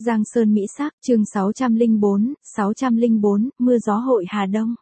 Giang Sơn Mỹ Sắc, chương 604, mưa gió hội Hà Đông.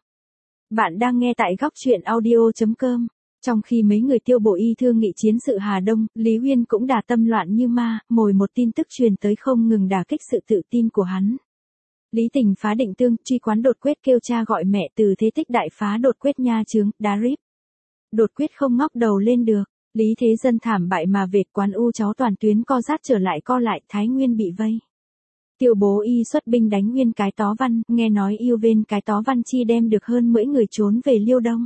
Bạn đang nghe tại góc truyện audio.com. Trong khi mấy người Tiêu Bổ Y thương nghị chiến sự Hà Đông, Lý Uyên cũng đả tâm loạn như ma, mồi một tin tức truyền tới không ngừng đả kích sự tự tin của hắn. Lý Tình phá định tương, truy quán đột quyết kêu cha gọi mẹ, từ thế tích đại phá đột quyết nha chướng, đá rip. Đột quyết không ngóc đầu lên được, Lý Thế Dân thảm bại mà về, quán u cháu toàn tuyến co rát trở lại co lại, Thái Nguyên bị vây. Tiêu Bố Y xuất binh đánh Nguyên Cái Tó Văn, nghe nói yêu bên Cái Tó Văn chi đem được hơn mỗi người trốn về Liêu Đông.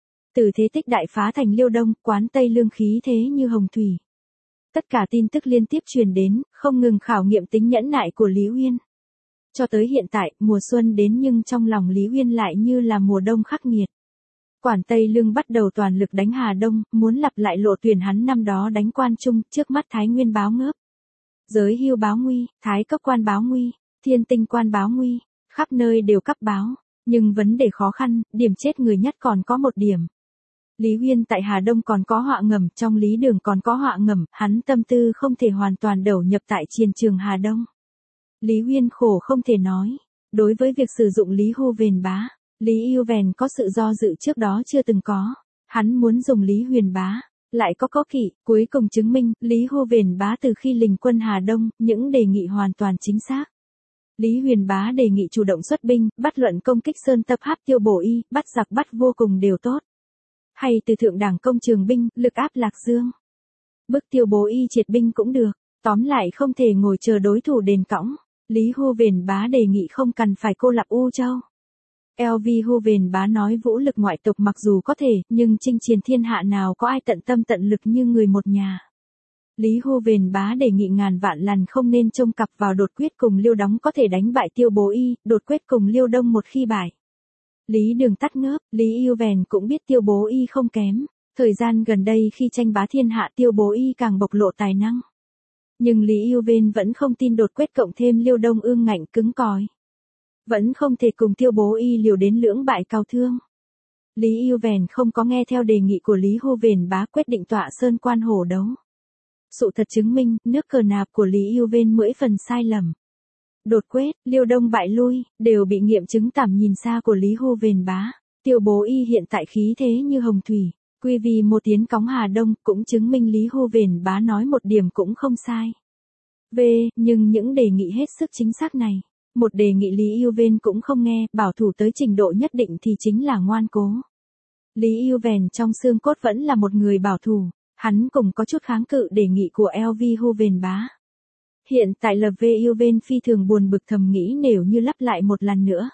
Từ thế tích đại phá thành Liêu Đông, quán Tây Lương khí thế như hồng thủy. Tất cả tin tức liên tiếp truyền đến, không ngừng khảo nghiệm tính nhẫn nại của Lý Uyên. Cho tới hiện tại, mùa xuân đến nhưng trong lòng Lý Uyên lại như là mùa đông khắc nghiệt. Quản Tây Lương bắt đầu toàn lực đánh Hà Đông, muốn lặp lại lộ tuyển hắn năm đó đánh Quan Trung, trước mắt Thái Nguyên báo ngớp. Giới Hưu báo nguy, Thái Cấp quan báo nguy, Thiên Tinh quan báo nguy, khắp nơi đều cấp báo, nhưng vấn đề khó khăn, điểm chết người nhất còn có một điểm. Lý Uyên tại Hà Đông còn có họa ngầm, trong Lý Đường còn có họa ngầm, hắn tâm tư không thể hoàn toàn đầu nhập tại chiến trường Hà Đông. Lý Uyên khổ không thể nói, đối với việc sử dụng Lý Hu Vền Bá, Lý Yêu Vèn có sự do dự trước đó chưa từng có, hắn muốn dùng Lý Huyền Bá. Lại có kỵ, cuối cùng chứng minh, Lý Hô Vền Bá từ khi lình quân Hà Đông, những đề nghị hoàn toàn chính xác. Lý Huyền Bá đề nghị chủ động xuất binh, bắt luận công kích Sơn Tập Háp Tiêu Bổ Y, bắt giặc bắt vô cùng đều tốt. Hay từ thượng đảng công trường binh, lực áp Lạc Dương. Bức Tiêu Bố Y triệt binh cũng được, tóm lại không thể ngồi chờ đối thủ đền cõng. Lý Hô Vền Bá đề nghị không cần phải cô lập U Châu. LV Hô Vền Bá nói vũ lực ngoại tộc mặc dù có thể, nhưng chinh chiến thiên hạ nào có ai tận tâm tận lực như người một nhà. Lý Hô Vền Bá đề nghị ngàn vạn lần không nên trông cặp vào đột quyết cùng Liêu Đóng có thể đánh bại Tiêu Bố Y, đột quyết cùng Liêu Đông một khi bại. Lý Đường tắt ngớp, Lý Yêu Vèn cũng biết Tiêu Bố Y không kém, thời gian gần đây khi tranh bá thiên hạ Tiêu Bố Y càng bộc lộ tài năng. Nhưng Lý Yêu Vèn vẫn không tin đột quyết cộng thêm Liêu Đông ương ngạnh cứng cỏi. Vẫn không thể cùng Tiêu Bố Y liều đến lưỡng bại cao thương. Lý Yêu Vèn không có nghe theo đề nghị của Lý Hô Vền Bá quyết định tọa sơn quan hổ đấu. Sự thật chứng minh, nước cờ nạp của Lý Yêu Vèn mỗi phần sai lầm. Đột quyết, Liêu Đông bại lui, đều bị nghiệm chứng tầm nhìn xa của Lý Hô Vền Bá. Tiêu Bố Y hiện tại khí thế như hồng thủy, quy vì một tiến cống Hà Đông, cũng chứng minh Lý Hô Vền Bá nói một điểm cũng không sai. Nhưng những đề nghị hết sức chính xác này. Một đề nghị Lý Yêu Vèn cũng không nghe, bảo thủ tới trình độ nhất định thì chính là ngoan cố. Lý Yêu Vèn trong xương cốt vẫn là một người bảo thủ, hắn cũng có chút kháng cự đề nghị của LV Hô Vền Bá. Hiện tại LV Yêu Vèn phi thường buồn bực thầm nghĩ nếu như lắp lại một lần nữa.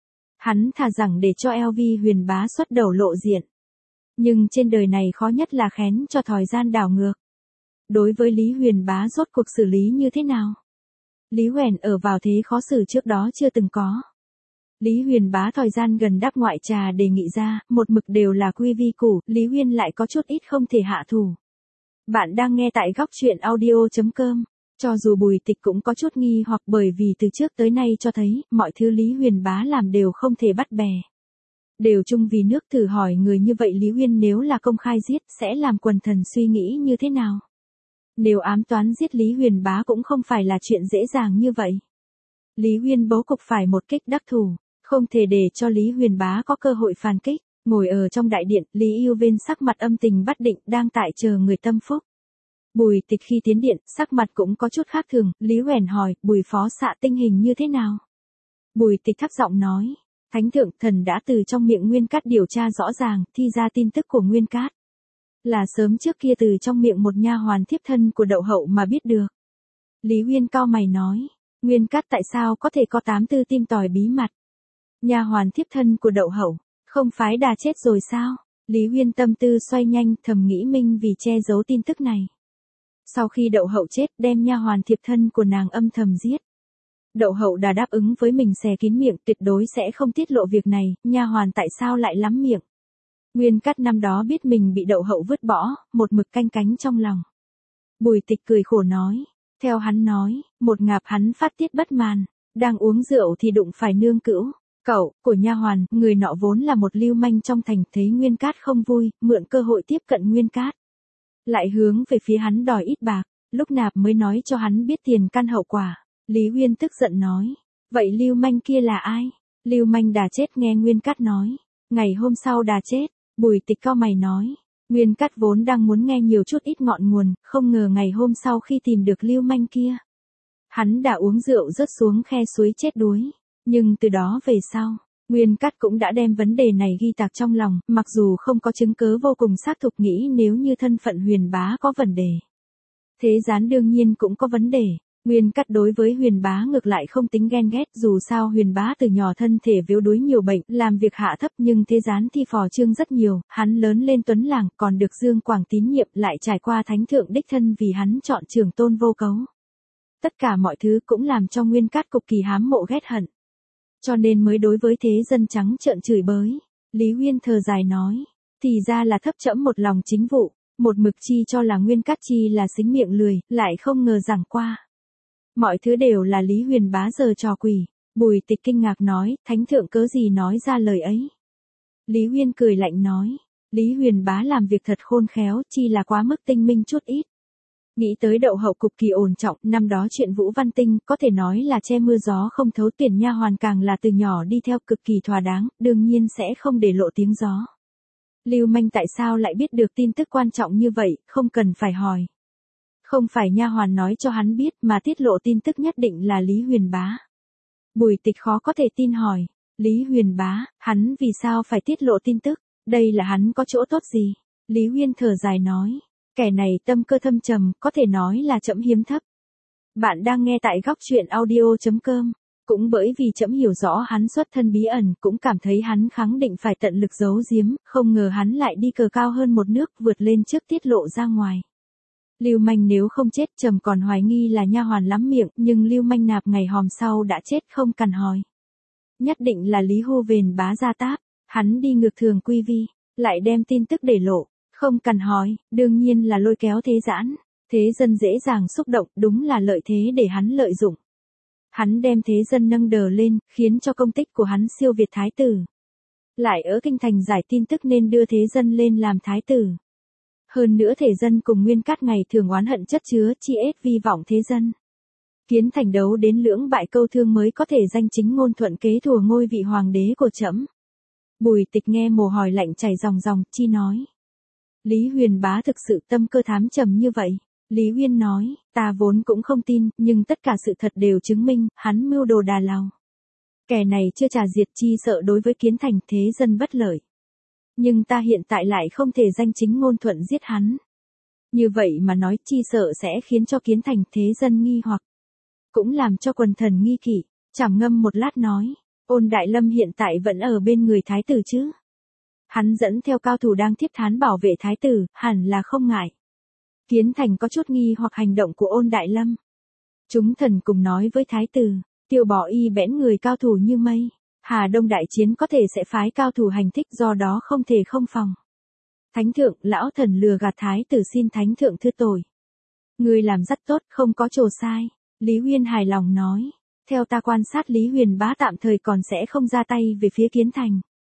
Hắn thà rằng để cho LV Huyền Bá xuất đầu lộ diện. Nhưng trên đời này khó nhất là khén cho thời gian đảo ngược. Đối với Lý Huyền Bá rốt cuộc xử lý như thế nào? Lý Huyền ở vào thế khó xử trước đó chưa từng có. Lý Huyền Bá thời gian gần đáp ngoại trà đề nghị ra, một mực đều là quy vi củ, Lý Huyên lại có chút ít không thể hạ thủ. Bạn đang nghe tại góc truyện audio.com. Cho dù Bùi Tịch cũng có chút nghi hoặc bởi vì từ trước tới nay cho thấy, mọi thứ Lý Huyền Bá làm đều không thể bắt bè. Đều chung vì nước thử hỏi người như vậy Lý Huyên nếu là công khai giết sẽ làm quần thần suy nghĩ như thế nào? Nếu ám toán giết Lý Huyền Bá cũng không phải là chuyện dễ dàng như vậy. Lý Huyên bố cục phải một kích đắc thủ, không thể để cho Lý Huyền Bá có cơ hội phản kích. Ngồi ở trong đại điện, Lý Yêu Vên sắc mặt âm tình bất định, đang tại chờ người tâm phúc. Bùi Tịch khi tiến điện, sắc mặt cũng có chút khác thường, Lý Hoèn hỏi, Bùi phó xạ tình hình như thế nào? Bùi Tịch thấp giọng nói, Thánh thượng thần đã từ trong miệng Nguyên Cát điều tra rõ ràng, thi ra tin tức của Nguyên Cát. Là sớm trước kia từ trong miệng một nha hoàn thiếp thân của Đậu Hậu mà biết được. Lý Uyên cao mày nói, Nguyên Cát tại sao có thể có 84 tim tòi bí mật? Nha hoàn thiếp thân của Đậu Hậu, không phái đà chết rồi sao? Lý Uyên tâm tư xoay nhanh, thầm nghĩ Minh vì che giấu tin tức này. Sau khi Đậu Hậu chết, đem nha hoàn thiếp thân của nàng âm thầm giết. Đậu Hậu đã đáp ứng với mình xè kín miệng, tuyệt đối sẽ không tiết lộ việc này, nha hoàn tại sao lại lắm miệng? Nguyên Cát năm đó biết mình bị Đậu Hậu vứt bỏ, một mực canh cánh trong lòng. Bùi Tịch cười khổ nói, theo hắn nói, một ngạp hắn phát tiết bất màn, đang uống rượu thì đụng phải nương cữu. Cậu, của nha hoàn, người nọ vốn là một lưu manh trong thành, thấy Nguyên Cát không vui, mượn cơ hội tiếp cận Nguyên Cát. Lại hướng về phía hắn đòi ít bạc, lúc nạp mới nói cho hắn biết tiền căn hậu quả. Lý Uyên tức giận nói. Vậy lưu manh kia là ai? Lưu manh Đà chết nghe Nguyên Cát nói. Ngày hôm sau Đà chết, Bùi Tịch cau mày nói. Nguyên Cát vốn đang muốn nghe nhiều chút ít ngọn nguồn, không ngờ ngày hôm sau khi tìm được lưu manh kia. Hắn đã uống rượu rớt xuống khe suối chết đuối. Nhưng từ đó về sau, Nguyên Cát cũng đã đem vấn đề này ghi tạc trong lòng, mặc dù không có chứng cứ vô cùng xác thực nghĩ nếu như thân phận Huyền Bá có vấn đề. Thế Gián đương nhiên cũng có vấn đề. Nguyên Cát đối với Huyền Bá ngược lại không tính ghen ghét, dù sao Huyền Bá từ nhỏ thân thể yếu đuối nhiều bệnh, làm việc hạ thấp, nhưng Thế Gián thì phò trương rất nhiều, hắn lớn lên tuấn làng, còn được Dương Quảng tín nhiệm, lại trải qua thánh thượng đích thân vì hắn chọn trường tôn vô cấu. Tất cả mọi thứ cũng làm cho Nguyên Cát cực kỳ hám mộ ghét hận. Cho nên mới đối với Thế Dân trắng trợn chửi bới. Lý Uyên thở dài nói, thì ra là thấp trẫm một lòng chính vụ, một mực chi cho là Nguyên Cát chi là xính miệng lười, lại không ngờ rằng qua. Mọi thứ đều là Lý Huyền Bá giờ trò quỷ. Bùi Tịch kinh ngạc nói, thánh thượng cớ gì nói ra lời ấy. Lý Uyên cười lạnh nói, Lý Huyền Bá làm việc thật khôn khéo, chi là quá mức tinh minh chút ít. Nghĩ tới Đậu Hậu cực kỳ ổn trọng, năm đó chuyện Vũ Văn Tinh có thể nói là che mưa gió không thấu, Tuyển nha hoàn càng là từ nhỏ đi theo cực kỳ thỏa đáng, đương nhiên sẽ không để lộ tiếng gió. Lưu manh tại sao lại biết được tin tức quan trọng như vậy, không cần phải hỏi. Không phải nha hoàn nói cho hắn biết mà tiết lộ tin tức nhất định là Lý Huyền Bá. Bùi Tịch khó có thể tin hỏi, Lý Huyền Bá, hắn vì sao phải tiết lộ tin tức, đây là hắn có chỗ tốt gì? Lý Uyên thở dài nói, kẻ này tâm cơ thâm trầm, có thể nói là trẫm hiếm thấp. Bạn đang nghe tại góc truyện audio.com. Cũng bởi vì trẫm hiểu rõ hắn xuất thân bí ẩn, cũng cảm thấy hắn khẳng định phải tận lực giấu giếm, không ngờ hắn lại đi cờ cao hơn một nước, vượt lên trước tiết lộ ra ngoài. Lưu manh nếu không chết, trầm còn hoài nghi là nha hoàn lắm miệng, nhưng Lưu manh nạp ngày hòm sau đã chết không cần hỏi. Nhất định là Lý Hô Vền Bá gia táp, hắn đi ngược thường quy vi, lại đem tin tức để lộ, không cần hỏi, đương nhiên là lôi kéo Thế Giãn. Thế Dân dễ dàng xúc động, đúng là lợi thế để hắn lợi dụng. Hắn đem Thế Dân nâng đờ lên, khiến cho công tích của hắn siêu việt thái tử. Lại ở kinh thành giải tin tức nên đưa Thế Dân lên làm thái tử. Hơn nữa Thế Dân cùng Nguyên Cát ngày thường oán hận chất chứa, chi ết vi vọng Thế Dân. Kiến thành đấu đến lưỡng bại câu thương mới có thể danh chính ngôn thuận kế thừa ngôi vị hoàng đế của trẫm. Bùi Tịch nghe mồ hôi lạnh chảy ròng ròng, chi nói. Lý Huyền Bá thực sự tâm cơ thám trầm như vậy. Lý Uyên nói, ta vốn cũng không tin, nhưng tất cả sự thật đều chứng minh, hắn mưu đồ đà lao. Kẻ này chưa trả diệt, chi sợ đối với Kiến thành Thế Dân bất lợi. Nhưng ta hiện tại lại không thể danh chính ngôn thuận giết hắn. Như vậy mà nói, chi sợ sẽ khiến cho Kiến thành Thế Dân nghi hoặc. Cũng làm cho quần thần nghi kỵ. Trảm ngâm một lát nói, Ôn Đại Lâm hiện tại vẫn ở bên người thái tử chứ. Hắn dẫn theo cao thủ đang thiết thán bảo vệ thái tử, hẳn là không ngại. Kiến thành có chút nghi hoặc hành động của Ôn Đại Lâm. Chúng thần cùng nói với thái tử, tiêu bỏ y bẽn người cao thủ như mây. Hà Đông đại chiến có thể sẽ phái cao thủ hành thích, do đó không thể không phòng. Thánh thượng, lão thần lừa gạt thái tử, xin thánh thượng thứ tội. Người làm rất tốt, không có trò sai. Lý Uyên hài lòng nói, theo ta quan sát Lý Huyền Bá tạm thời còn sẽ không ra tay về phía Kiến thành.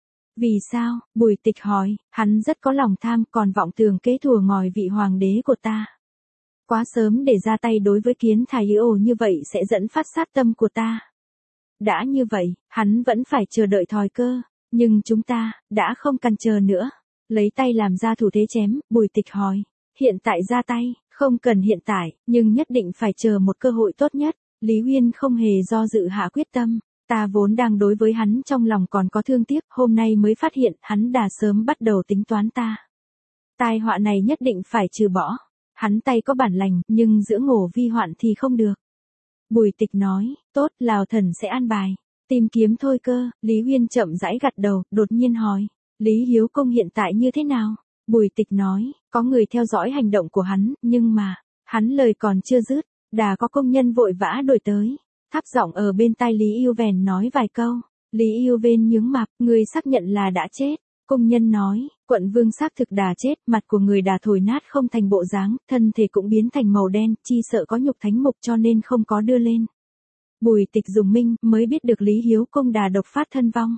Vì sao? Bùi Tịch hỏi, hắn rất có lòng tham, còn vọng tưởng kế thừa ngòi vị hoàng đế của ta. Quá sớm để ra tay đối với Kiến thành như vậy sẽ dẫn phát sát tâm của ta. Đã như vậy, hắn vẫn phải chờ đợi thời cơ, nhưng chúng ta, đã không cần chờ nữa. Lấy tay làm ra thủ thế chém, Bùi Tịch hỏi, hiện tại ra tay, không cần hiện tại, nhưng nhất định phải chờ một cơ hội tốt nhất. Lý Uyên không hề do dự hạ quyết tâm, ta vốn đang đối với hắn trong lòng còn có thương tiếc, hôm nay mới phát hiện hắn đã sớm bắt đầu tính toán ta. Tai họa này nhất định phải trừ bỏ, hắn tay có bản lành, nhưng giữa ngổ vi hoạn thì không được. Bùi Tịch nói, tốt, Lào thần sẽ an bài, tìm kiếm thôi cơ. Lý Uyên chậm rãi gật đầu, đột nhiên hỏi, Lý Hiếu Công hiện tại như thế nào? Bùi Tịch nói, có người theo dõi hành động của hắn, nhưng mà, hắn lời còn chưa dứt, đã có công nhân vội vã đuổi tới. Thấp giọng ở bên tai Lý Yêu Vèn nói vài câu. Lý Yêu Vèn nhướng mặt, người xác nhận là đã chết. Công nhân nói, quận vương xác thực đã chết, mặt của người đã thổi nát không thành bộ dáng, thân thể cũng biến thành màu đen, chi sợ có nhục thánh mục cho nên không có đưa lên. Bùi Tịch dùng minh, mới biết được Lý Hiếu Công đà độc phát thân vong.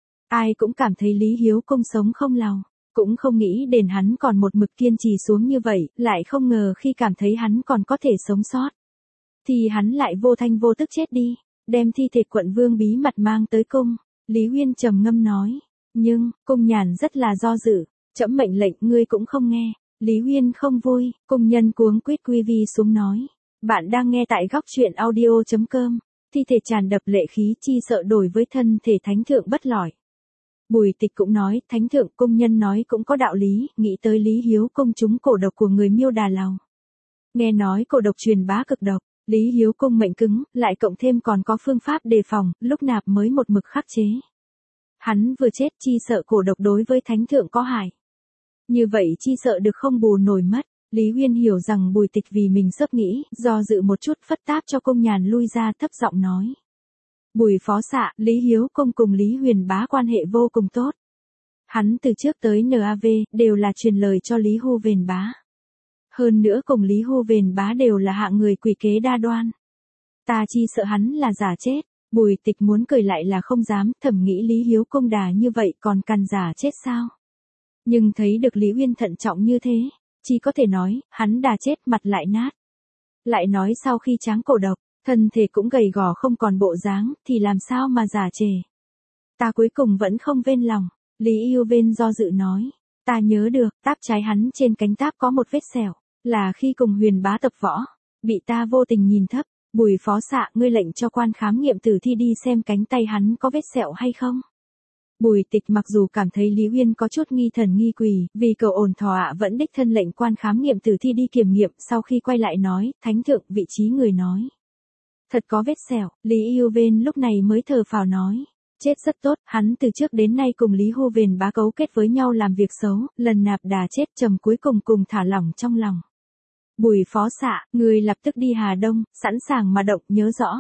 Ai cũng cảm thấy Lý Hiếu Công sống không lòng, cũng không nghĩ đến hắn còn một mực kiên trì xuống như vậy, lại không ngờ khi cảm thấy hắn còn có thể sống sót. thì hắn lại vô thanh vô tức chết đi, đem thi thể quận vương bí mật mang tới cung. Lý Uyên trầm ngâm nói, nhưng, cung nhàn rất là do dự, trẫm mệnh lệnh ngươi cũng không nghe. Lý Uyên không vui, cung nhân cuống quýt quy vi xuống nói. Bạn đang nghe tại góc truyện audio.com, thi thể tràn đập lệ khí chi sợ đổi với thân thể thánh thượng bất lỏi. Bùi Tịch cũng nói, thánh thượng cung nhân nói cũng có đạo lý, nghĩ tới Lý Hiếu Cung trúng cổ độc của người Miêu Đà Lầu. Nghe nói cổ độc truyền bá cực độc, Lý Hiếu Cung mệnh cứng, lại cộng thêm còn có phương pháp đề phòng, lúc nạp mới một mực khắc chế. Hắn vừa chết chi sợ cổ độc đối với thánh thượng có hại. Như vậy chi sợ được không bù nổi mất. Lý Uyên hiểu rằng Bùi Tịch vì mình sớp nghĩ, do dự một chút phất táp cho cung nhàn lui ra thấp giọng nói. Bùi phó xạ, Lý Hiếu Cung cùng Lý Huyền Bá quan hệ vô cùng tốt. Hắn từ trước tới NAV, đều là truyền lời cho Lý Hu Vền Bá. Hơn nữa cùng Lý Hu Vền Bá đều là hạng người quỷ kế đa đoan. Ta chi sợ hắn là giả chết. Bùi Tịch muốn cười lại là không dám, thầm nghĩ Lý Hiếu Cung đà như vậy còn cằn giả chết sao. Nhưng thấy được Lý Uyên thận trọng như thế, chỉ có thể nói, hắn đà chết mặt lại nát. Lại nói sau khi tráng cổ độc, thân thể cũng gầy gò không còn bộ dáng, thì làm sao mà giả trề. Ta cuối cùng vẫn không vên lòng, Lý Yêu Vên do dự nói. Ta nhớ được, táp trái hắn trên cánh táp có một vết sẹo, là khi cùng Huyền Bá tập võ, bị ta vô tình nhìn thấp. Bùi phó xạ, ngươi lệnh cho quan khám nghiệm tử thi đi xem cánh tay hắn có vết sẹo hay không. Bùi Tịch mặc dù cảm thấy Lý Uyên có chút nghi thần nghi quỷ, vì cầu ổn thỏa vẫn đích thân lệnh quan khám nghiệm tử thi đi kiểm nghiệm, sau khi quay lại nói, thánh thượng vị trí người nói. Thật có vết sẹo, Lý Yêu Vên lúc này mới thở phào nói. Chết rất tốt, hắn từ trước đến nay cùng Lý Hu Vền Bá cấu kết với nhau làm việc xấu, lần nạp đà chết trầm cuối cùng thả lỏng trong lòng. Bùi phó xạ, người lập tức đi Hà Đông, sẵn sàng mà động, nhớ rõ.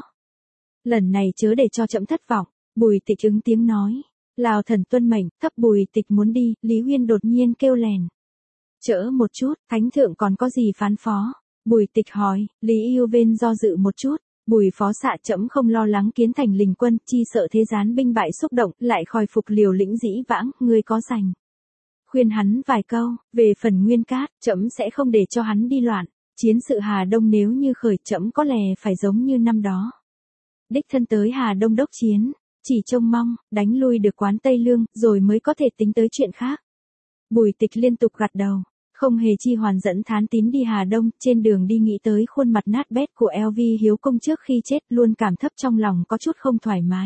Lần này chớ để cho trẫm thất vọng. Bùi Tịch ứng tiếng nói. Lào thần tuân mệnh, thấp Bùi Tịch muốn đi, Lý Uyên đột nhiên kêu lèn. Chỡ một chút, thánh thượng còn có gì phán phó? Bùi Tịch hỏi. Lý Yêu Vên do dự một chút. Bùi phó xạ, trẫm không lo lắng kiến thành Lình quân, chi sợ thế gián binh bại xúc động, lại khôi phục liều lĩnh dĩ vãng, ngươi có rành. Khuyên hắn vài câu, về phần Nguyên Cát, trẫm sẽ không để cho hắn đi loạn. Chiến sự Hà Đông nếu như khởi, trẫm có lẽ phải giống như năm đó. Đích thân tới Hà Đông đốc chiến, chỉ trông mong, đánh lui được quán Tây Lương, rồi mới có thể tính tới chuyện khác. Bùi Tịch liên tục gật đầu, không hề chi hoàn dẫn Thán Tín đi Hà Đông, trên đường đi nghĩ tới khuôn mặt nát bét của LV Hiếu Công trước khi chết, luôn cảm thấp trong lòng có chút không thoải mái.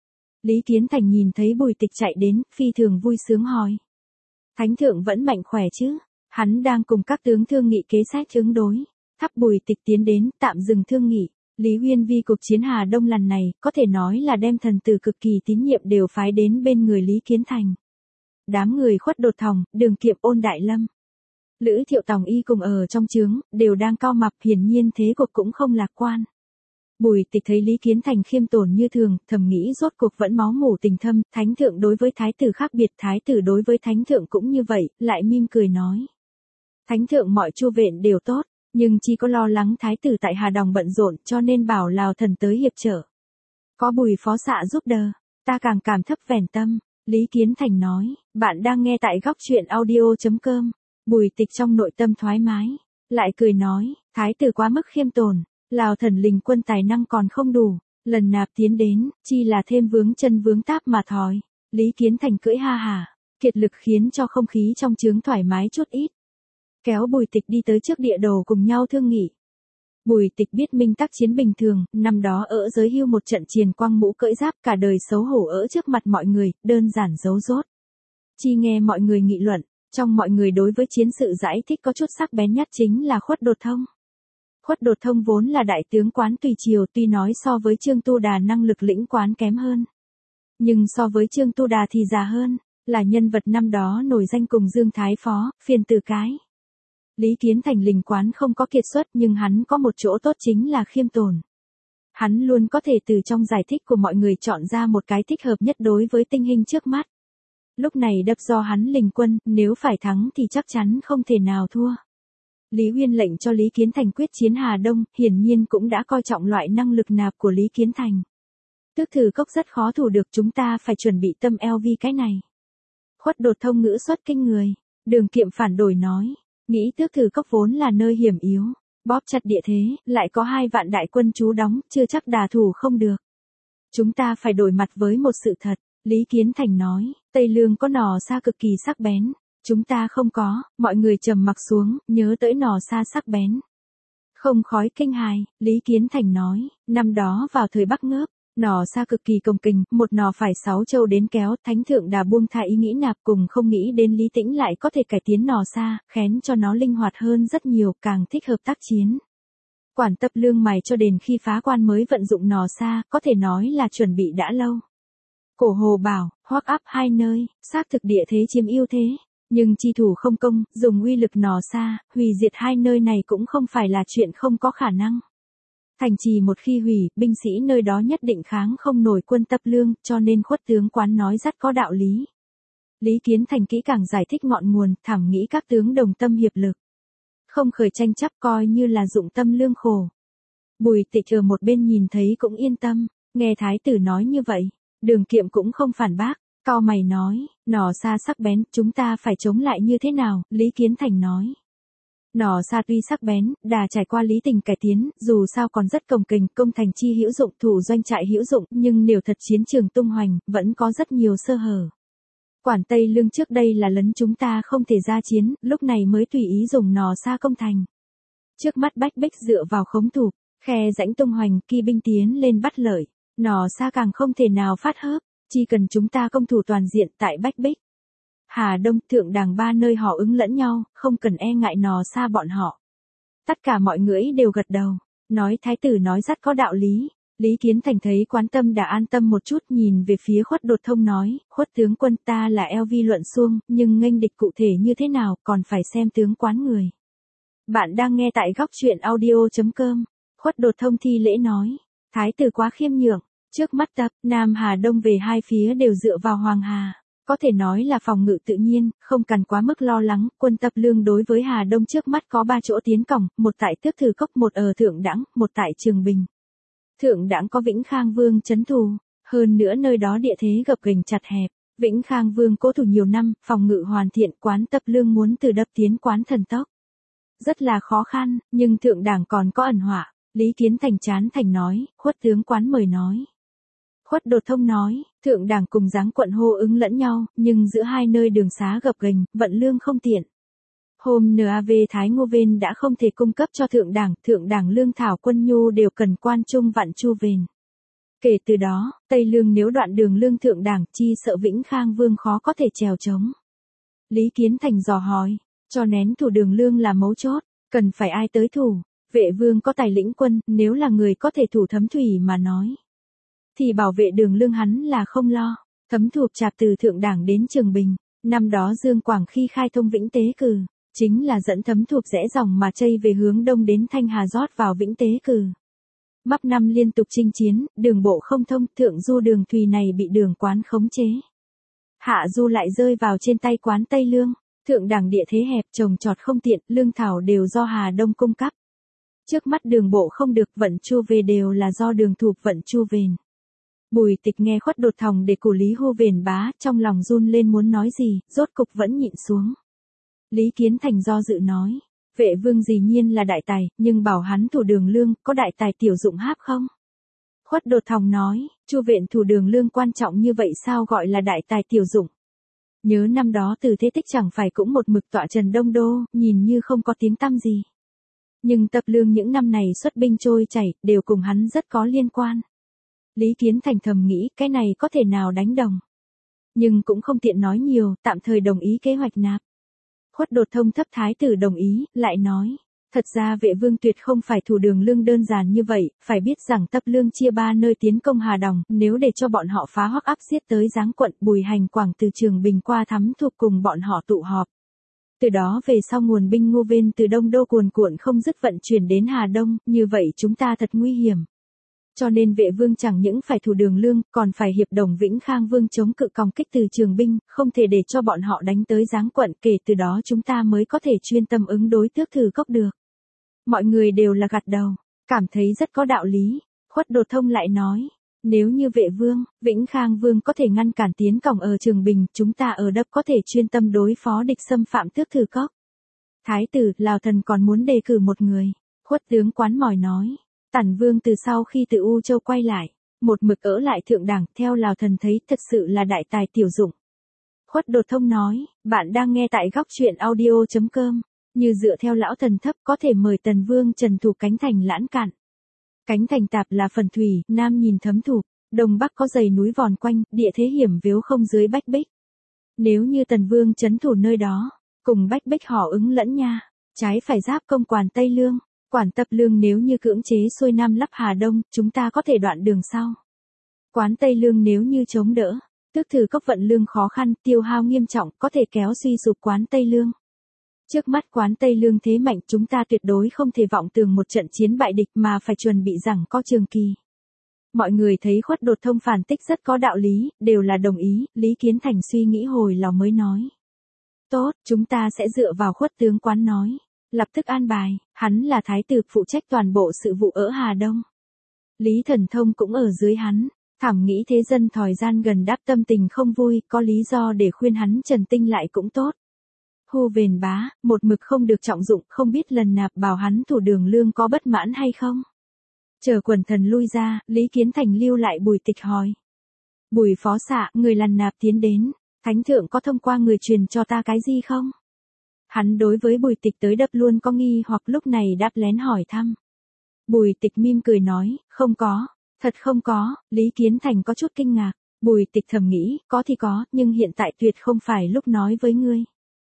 Lý Kiến Thành nhìn thấy Bùi Tịch chạy đến, phi thường vui sướng hỏi. Thánh thượng vẫn mạnh khỏe chứ? Hắn đang cùng các tướng thương nghị kế sách ứng đối. Thắp Bùi Tịch tiến đến, tạm dừng thương nghị. Lý Uyên vì cuộc chiến Hà Đông lần này, có thể nói là đem thần tử cực kỳ tín nhiệm đều phái đến bên người Lý Kiến Thành. Đám người Khuất Đột Thòng, Đường Kiệm, Ôn Đại Lâm, Lữ Thiệu Tòng y cùng ở trong trướng, đều đang cao mập, hiển nhiên thế cuộc cũng không lạc quan. Bùi Tịch thấy Lý Kiến Thành khiêm tốn như thường, thầm nghĩ rốt cuộc vẫn máu mủ tình thâm, thánh thượng đối với thái tử khác biệt, thái tử đối với thánh thượng cũng như vậy, lại mỉm cười nói. Thánh thượng mọi chu viện đều tốt, nhưng chỉ có lo lắng thái tử tại Hà Đồng bận rộn, cho nên bảo Lào thần tới hiệp trợ. Có Bùi phó xạ giúp đỡ, ta càng cảm thấp vẻn tâm. Lý Kiến Thành nói, bạn đang nghe tại góc truyện audio.com. Bùi Tịch trong nội tâm thoải mái, lại cười nói, thái tử quá mức khiêm tốn, Lào thần Lình quân tài năng còn không đủ, lần nạp tiến đến, chi là thêm vướng chân vướng táp mà thôi. Lý Kiến Thành cưỡi ha hả, kiệt lực khiến cho không khí trong trướng thoải mái chút ít. Kéo Bùi Tịch đi tới trước địa đồ cùng nhau thương nghị. Bùi Tịch biết minh tác chiến bình thường, năm đó ở giới hưu một trận triền quang mũ cưỡi giáp, cả đời xấu hổ ở trước mặt mọi người, đơn giản giấu dốt. Chi nghe mọi người nghị luận, trong mọi người đối với chiến sự giải thích có chút sắc bén nhất chính là Khuất Đột Thông. Khuất Đột Thông vốn là đại tướng quán tùy triều, tuy nói so với Trương Tu Đà năng lực lĩnh quán kém hơn, nhưng so với Trương Tu Đà thì già hơn, là nhân vật năm đó nổi danh cùng Dương Thái Phó, phiền từ cái. Lý Kiến Thành Lình quán không có kiệt xuất, nhưng hắn có một chỗ tốt chính là khiêm tốn. Hắn luôn có thể từ trong giải thích của mọi người chọn ra một cái thích hợp nhất đối với tình hình trước mắt. Lúc này đập do hắn Lình quân, nếu phải thắng thì chắc chắn không thể nào thua. Lý Uyên lệnh cho Lý Kiến Thành quyết chiến Hà Đông, hiển nhiên cũng đã coi trọng loại năng lực nạp của Lý Kiến Thành. Tước Thử Cốc rất khó thủ được, chúng ta phải chuẩn bị tâm LV cái này. Khuất Đột Thông ngữ xuất kinh người, Đường Kiệm phản đổi nói. Nghĩ Tước Thử Cốc vốn là nơi hiểm yếu, Bóp chặt địa thế, lại có 2 vạn đại quân trú đóng, chưa chắc đả thủ không được. Chúng ta phải đối mặt với một sự thật, Lý Kiến Thành nói, Tây Lương có nỏ xa cực kỳ sắc bén, chúng ta không có, mọi người trầm mặc xuống, nhớ tới nỏ xa sắc bén. Không khói kinh hài, Lý Kiến Thành nói, năm đó vào thời Bắc Ngớp, nỏ xa cực kỳ công kình, một nỏ phải 6 châu đến kéo, Thánh Thượng Đà buông tha ý nghĩ nạp cùng không nghĩ đến Lý Tĩnh lại có thể cải tiến nỏ xa, khén cho nó linh hoạt hơn rất nhiều, càng thích hợp tác chiến. Quản Tập Lương mài cho đến khi phá quan mới vận dụng nỏ xa, có thể nói là chuẩn bị đã lâu. Cổ Hồ bảo, Hoắc áp 2 nơi, xác thực địa thế chiếm ưu thế, nhưng chi thủ không công, dùng uy lực nỏ xa, hủy diệt 2 nơi này cũng không phải là chuyện không có khả năng. Thành trì một khi hủy, binh sĩ nơi đó nhất định kháng không nổi quân Tập Lương, cho nên Khuất tướng quán nói rất có đạo lý. Lý Kiến Thành kỹ càng giải thích ngọn nguồn, thảm nghĩ các tướng đồng tâm hiệp lực. Không khởi tranh chấp coi như là dụng tâm lương khổ. Bùi Tịch ở một bên nhìn thấy cũng yên tâm, nghe thái tử nói như vậy, Đường Kiệm cũng không phản bác, cau mày nói, nỏ xa sắc bén, chúng ta phải chống lại như thế nào, Lý Kiến Thành nói. Nỏ xa tuy sắc bén, đã trải qua lý tình cải tiến, dù sao còn rất cồng kềnh, công thành chi hữu dụng, thủ doanh trại hữu dụng, nhưng nếu thật chiến trường tung hoành, vẫn có rất nhiều sơ hở. Quản Tây Lương trước đây là lấn chúng ta không thể ra chiến, lúc này mới tùy ý dùng nỏ xa công thành. Trước mắt Bách Bích dựa vào khống thủ, khe rãnh tung hoành, kỳ binh tiến lên bắt lợi, nỏ xa càng không thể nào phát hớp, chỉ cần chúng ta công thủ toàn diện tại Bách Bích. Hà Đông, Thượng Đàng 3 nơi họ ứng lẫn nhau, không cần e ngại nỏ xa bọn họ. Tất cả mọi người đều gật đầu, nói thái tử nói rất có đạo lý. Lý Kiến Thành thấy Quán Tâm đã an tâm một chút, nhìn về phía Khuất Đột Thông nói, Khuất tướng quân ta là LV luận xuông, nhưng nghênh địch cụ thể như thế nào còn phải xem tướng quán người. Bạn đang nghe tại góc truyện audio.com. Khuất Đột Thông thi lễ nói, thái tử quá khiêm nhượng, trước mắt Tập, Nam Hà Đông về hai phía đều dựa vào Hoàng Hà. Có thể nói là phòng ngự tự nhiên, không cần quá mức lo lắng, quân Tập Lương đối với Hà Đông trước mắt có 3 chỗ tiến cổng, một tại Tước Thử Cốc, một ở Thượng Đẳng, một tại Trường Bình. Thượng Đẳng có Vĩnh Khang Vương trấn thủ, hơn nữa nơi đó địa thế gập ghềnh chặt hẹp, Vĩnh Khang Vương cố thủ nhiều năm, phòng ngự hoàn thiện, Quán Tập Lương muốn từ đập tiến Quán thần tốc. Rất là khó khăn, nhưng Thượng Đẳng còn có ẩn họa, Lý Kiến Thành chán thành nói, Khuất tướng quán mời nói. Khuất Đột Thông nói, Thượng Đẳng cùng Giáng quận hô ứng lẫn nhau, nhưng giữa hai nơi đường xá gập ghềnh, vận lương không tiện. Hôm NAV Thái Ngô Vên đã không thể cung cấp cho Thượng Đẳng lương thảo quân nhu đều cần quan trung vạn chu vền. Kể từ đó, Tây Lương nếu đoạn đường lương Thượng Đẳng chi sợ Vĩnh Khang Vương khó có thể trèo trống. Lý Kiến Thành dò hỏi, cho nén thủ đường lương là mấu chốt, cần phải ai tới thủ, Vệ Vương có tài lĩnh quân, nếu là người có thể thủ Thấm Thủy mà nói. Thì bảo vệ đường lương hắn là không lo, Thấm Thục chạp từ Thượng Đẳng đến Trường Bình, năm đó Dương Quảng khi khai thông Vĩnh Tế Cử, chính là dẫn Thấm Thục rẽ dòng mà chây về hướng đông đến Thanh Hà rót vào Vĩnh Tế Cử. Mắp năm liên tục chinh chiến, đường bộ không thông, Thượng Du đường thủy này bị đường quán khống chế. Hạ Du lại rơi vào trên tay Quán Tây Lương, Thượng Đẳng địa thế hẹp, trồng trọt không tiện, lương thảo đều do Hà Đông cung cấp. Trước mắt đường bộ không được, vận chu về đều là do đường thục vận chu vền. Bùi Tịch nghe Khuất Đột Thòng để cử Lý hô vền bá, trong lòng run lên muốn nói gì, rốt cục vẫn nhịn xuống. Lý Kiến Thành do dự nói, Vệ Vương dĩ nhiên là đại tài, nhưng bảo hắn thủ đường lương, có đại tài tiểu dụng háp không? Khuất Đột Thòng nói, Chu Viện thủ đường lương quan trọng như vậy sao gọi là đại tài tiểu dụng? Nhớ năm đó Từ Thế Tích chẳng phải cũng một mực tọa trần Đông Đô, nhìn như không có tiếng tăm gì. Nhưng Tập Lương những năm này xuất binh trôi chảy, đều cùng hắn rất có liên quan. Lý Kiến Thành thầm nghĩ, cái này có thể nào đánh đồng. Nhưng cũng không tiện nói nhiều, tạm thời đồng ý kế hoạch nạp. Khuất Đột Thông thấp thái tử đồng ý, lại nói, thật ra Vệ Vương tuyệt không phải thủ đường lương đơn giản như vậy, phải biết rằng Tập Lương chia 3 nơi tiến công Hà Đồng, nếu để cho bọn họ phá Hoắc áp giết tới Giáng quận, Bùi Hành Quảng từ Trường Bình qua Thắm Thục cùng bọn họ tụ họp. Từ đó về sau nguồn binh Ngô Vên từ Đông Đô cuồn cuộn không dứt vận chuyển đến Hà Đông, như vậy chúng ta thật nguy hiểm. Cho nên Vệ Vương chẳng những phải thủ đường lương, còn phải hiệp đồng Vĩnh Khang Vương chống cự còng kích từ Trường Binh, không thể để cho bọn họ đánh tới Giáng quận, kể từ đó chúng ta mới có thể chuyên tâm ứng đối Tước Thử Cốc được. Mọi người đều là gật đầu, cảm thấy rất có đạo lý. Khuất Đột Thông lại nói, nếu như Vệ Vương, Vĩnh Khang Vương có thể ngăn cản tiến còng ở Trường Bình, chúng ta ở đập có thể chuyên tâm đối phó địch xâm phạm Tước Thử Cốc. Thái tử, Lào Thần còn muốn đề cử một người. Khuất tướng Quán mỏi nói. Tản Vương từ sau khi từ U Châu quay lại, một mực ở lại thượng đẳng, theo Lào Thần thấy thật sự là đại tài tiểu dụng. Khuất Đột Thông nói, bạn đang nghe tại góc truyện audio.com, như dựa theo lão thần thấp có thể mời Tần Vương trần thủ Cánh Thành Lãn Cạn. Cánh Thành Tạp là phần thủy, nam nhìn thấm thục, đông bắc có dãy núi vòn quanh, địa thế hiểm vếu không dưới Bách Bích. Nếu như Tần Vương trấn thủ nơi đó, cùng Bách Bích họ ứng lẫn nha, trái phải giáp công Quản Tây Lương, Quản Tập Lương nếu như cưỡng chế xuôi nam lắp Hà Đông, chúng ta có thể đoạn đường sau. Quán Tây Lương nếu như chống đỡ, tức thử cốc vận lương khó khăn, tiêu hao nghiêm trọng, có thể kéo suy sụp Quán Tây Lương. Trước mắt Quán Tây Lương thế mạnh, chúng ta tuyệt đối không thể vọng tưởng một trận chiến bại địch mà phải chuẩn bị rằng có trường kỳ. Mọi người thấy Khuất Đột Thông phản tích rất có đạo lý, đều là đồng ý, Lý Kiến Thành suy nghĩ hồi lòng mới nói. Tốt, chúng ta sẽ dựa vào Khuất tướng Quán nói. Lập tức an bài, hắn là thái tử phụ trách toàn bộ sự vụ ở Hà Đông. Lý Thần Thông cũng ở dưới hắn, thảm nghĩ thế dân thời gian gần đáp tâm tình không vui, có lý do để khuyên hắn trần tinh lại cũng tốt. Hu Vền Bá, một mực không được trọng dụng, không biết lần nạp bảo hắn thủ đường lương có bất mãn hay không. Chờ quần thần lui ra, Lý Kiến Thành lưu lại Bùi Tịch hỏi. Bùi phó xạ, người lần nạp tiến đến, thánh thượng có thông qua người truyền cho ta cái gì không? Hắn đối với Bùi Tịch tới đập luôn có nghi hoặc lúc này đáp lén hỏi thăm. Bùi Tịch mỉm cười nói, không có, thật không có, Lý Kiến Thành có chút kinh ngạc, Bùi Tịch thầm nghĩ, có thì có, nhưng hiện tại tuyệt không phải lúc nói với ngươi.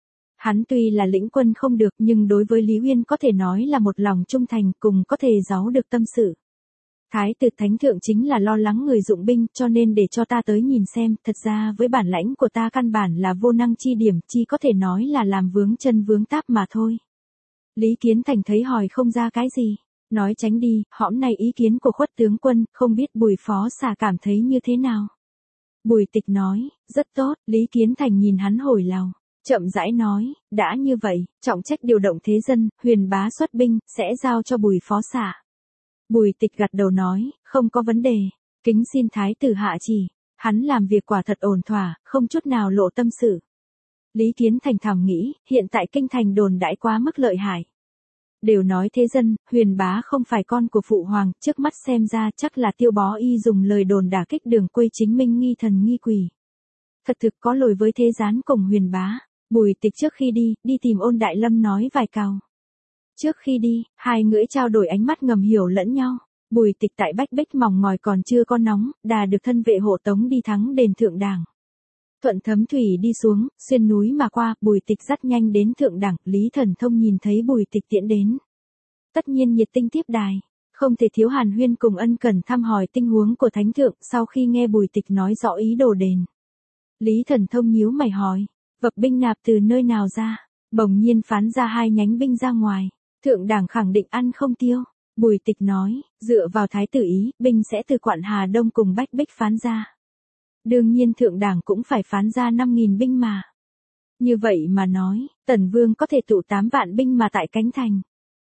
Hắn tuy là lĩnh quân không được nhưng đối với Lý Uyên có thể nói là một lòng trung thành cùng có thể giấu được tâm sự. Thái tử thánh thượng chính là lo lắng người dụng binh cho nên để cho ta tới nhìn xem, thật ra với bản lãnh của ta căn bản là vô năng chi điểm, chi có thể nói là làm vướng chân vướng táp mà thôi. Lý Kiến Thành thấy hỏi không ra cái gì, nói tránh đi, hõm này ý kiến của Khuất tướng quân, không biết Bùi phó xạ cảm thấy như thế nào. Bùi Tịch nói, rất tốt, Lý Kiến Thành nhìn hắn hồi lầu, chậm rãi nói, đã như vậy, trọng trách điều động thế dân, Huyền Bá xuất binh, sẽ giao cho Bùi phó xạ. Bùi Tịch gật đầu nói, không có vấn đề, kính xin thái tử hạ chỉ, hắn làm việc quả thật ổn thỏa, không chút nào lộ tâm sự. Lý Kiến Thành thầm nghĩ, hiện tại kinh thành đồn đãi quá mức lợi hại. Đều nói thế dân, Huyền Bá không phải con của phụ hoàng, trước mắt xem ra chắc là Tiêu Bó Y dùng lời đồn đả kích Đường Quê chính minh nghi thần nghi quỷ. Thật thực có lỗi với thế gián cùng Huyền Bá. Bùi Tịch trước khi đi tìm Ôn Đại Lâm nói vài câu. Trước khi đi, hai người trao đổi ánh mắt ngầm hiểu lẫn nhau. Bùi Tịch tại Bách Bích mỏng ngòi còn chưa có nóng, đà được thân vệ hộ tống đi thắng đền thượng đàng. Thuận thấm thủy đi xuống, xuyên núi mà qua, Bùi Tịch rất nhanh đến thượng đẳng, Lý Thần Thông nhìn thấy Bùi Tịch tiễn đến. Tất nhiên nhiệt tinh tiếp đài, không thể thiếu hàn huyên cùng ân cần thăm hỏi tình huống của thánh thượng, sau khi nghe Bùi Tịch nói rõ ý đồ đền. Lý Thần Thông nhíu mày hỏi, vập binh nạp từ nơi nào ra, bỗng nhiên phán ra 2 nhánh binh ra ngoài, thượng đẳng khẳng định ăn không tiêu. Bùi Tịch nói, dựa vào thái tử ý, binh sẽ từ Quận Hà Đông cùng Bách Bích phán ra. Đương nhiên thượng đảng cũng phải phán ra 5.000 binh mà. Như vậy mà nói, Tần Vương có thể tụ 8 vạn binh mà tại Cánh Thành.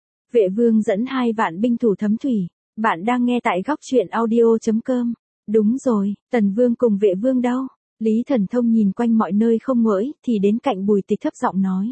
Vệ Vương dẫn 2 vạn binh thủ thấm thủy. Bạn đang nghe tại góc truyện audio.com. Đúng rồi, Tần Vương cùng Vệ Vương đâu? Lý Thần Thông nhìn quanh mọi nơi không ngỡi, thì đến cạnh Bùi Tịch thấp giọng nói.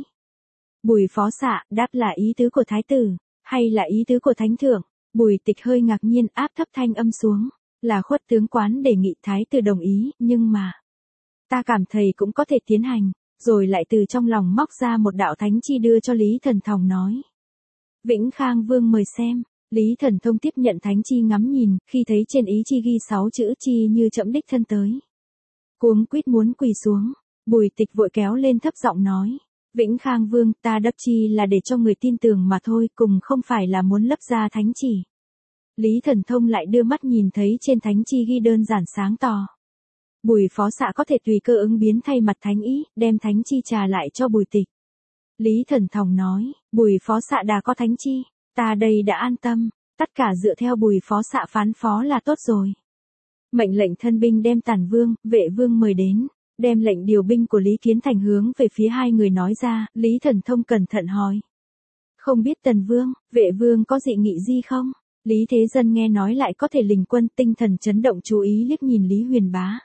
Bùi phó xạ, đáp là ý tứ của thái tử, hay là ý tứ của thánh thượng? Bùi Tịch hơi ngạc nhiên áp thấp thanh âm xuống. Là Khuất tướng Quán đề nghị thái tử đồng ý, nhưng mà ta cảm thấy cũng có thể tiến hành, rồi lại từ trong lòng móc ra một đạo thánh chi đưa cho Lý Thần Thông nói. Vĩnh Khang Vương mời xem. Lý Thần Thông tiếp nhận thánh chi ngắm nhìn, khi thấy trên ý chi ghi 6 chữ chi như trẫm đích thân tới. Cuống quýt muốn quỳ xuống, Bùi Tịch vội kéo lên thấp giọng nói. Vĩnh Khang Vương, ta đắp chi là để cho người tin tưởng mà thôi, cùng không phải là muốn lấp ra thánh chỉ. Lý Thần Thông lại đưa mắt nhìn thấy trên thánh chi ghi đơn giản sáng tỏ. Bùi phó xạ có thể tùy cơ ứng biến thay mặt thánh ý, đem thánh chi trả lại cho Bùi Tịch. Lý Thần Thông nói, Bùi phó xạ đã có thánh chi, ta đây đã an tâm, tất cả dựa theo Bùi phó xạ phán phó là tốt rồi. Mệnh lệnh thân binh đem Tản Vương, Vệ Vương mời đến, đem lệnh điều binh của Lý Kiến Thành hướng về phía 2 người nói ra, Lý Thần Thông cẩn thận hỏi. Không biết Tần Vương, Vệ Vương có dị nghị gì không? Lý Thế Dân nghe nói lại có thể lình quân, tinh thần chấn động, chú ý liếc nhìn Lý Huyền Bá.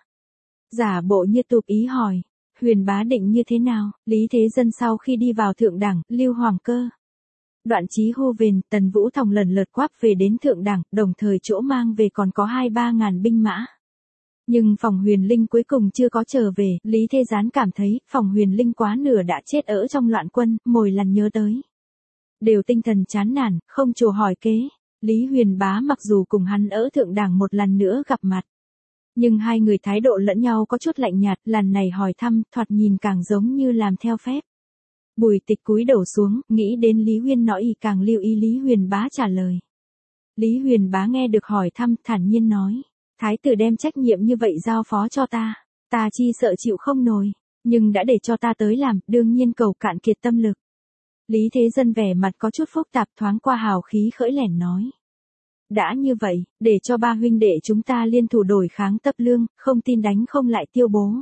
Giả bộ như tụp ý hỏi, Huyền Bá định như thế nào? Lý Thế Dân sau khi đi vào thượng đẳng, Lưu Hoàng Cơ. Đoạn Chí hô vền, Tần Vũ Thòng lần lượt quáp về đến thượng đẳng, đồng thời chỗ mang về còn có 2-3 ngàn binh mã. Nhưng phòng Huyền Linh cuối cùng chưa có trở về, Lý Thế Gián cảm thấy, phòng Huyền Linh quá nửa đã chết ở trong loạn quân, mồi lần nhớ tới. Đều tinh thần chán nản, không chồ hỏi kế. Lý Huyền Bá mặc dù cùng hắn ở thượng đẳng một lần nữa gặp mặt. Nhưng hai người thái độ lẫn nhau có chút lạnh nhạt, lần này hỏi thăm, thoạt nhìn càng giống như làm theo phép. Bùi Tịch cúi đầu xuống, nghĩ đến Lý Huyên nói y càng lưu ý Lý Huyền Bá trả lời. Lý Huyền Bá nghe được hỏi thăm, thản nhiên nói. Thái tử đem trách nhiệm như vậy giao phó cho ta chi sợ chịu không nổi, nhưng đã để cho ta tới làm, đương nhiên cầu cạn kiệt tâm lực. Lý Thế Dân vẻ mặt có chút phức tạp thoáng qua hào khí khởi lẻn nói. Đã như vậy, để cho ba huynh đệ chúng ta liên thủ đổi kháng Tập Lương, không tin đánh không lại Tiêu Bố.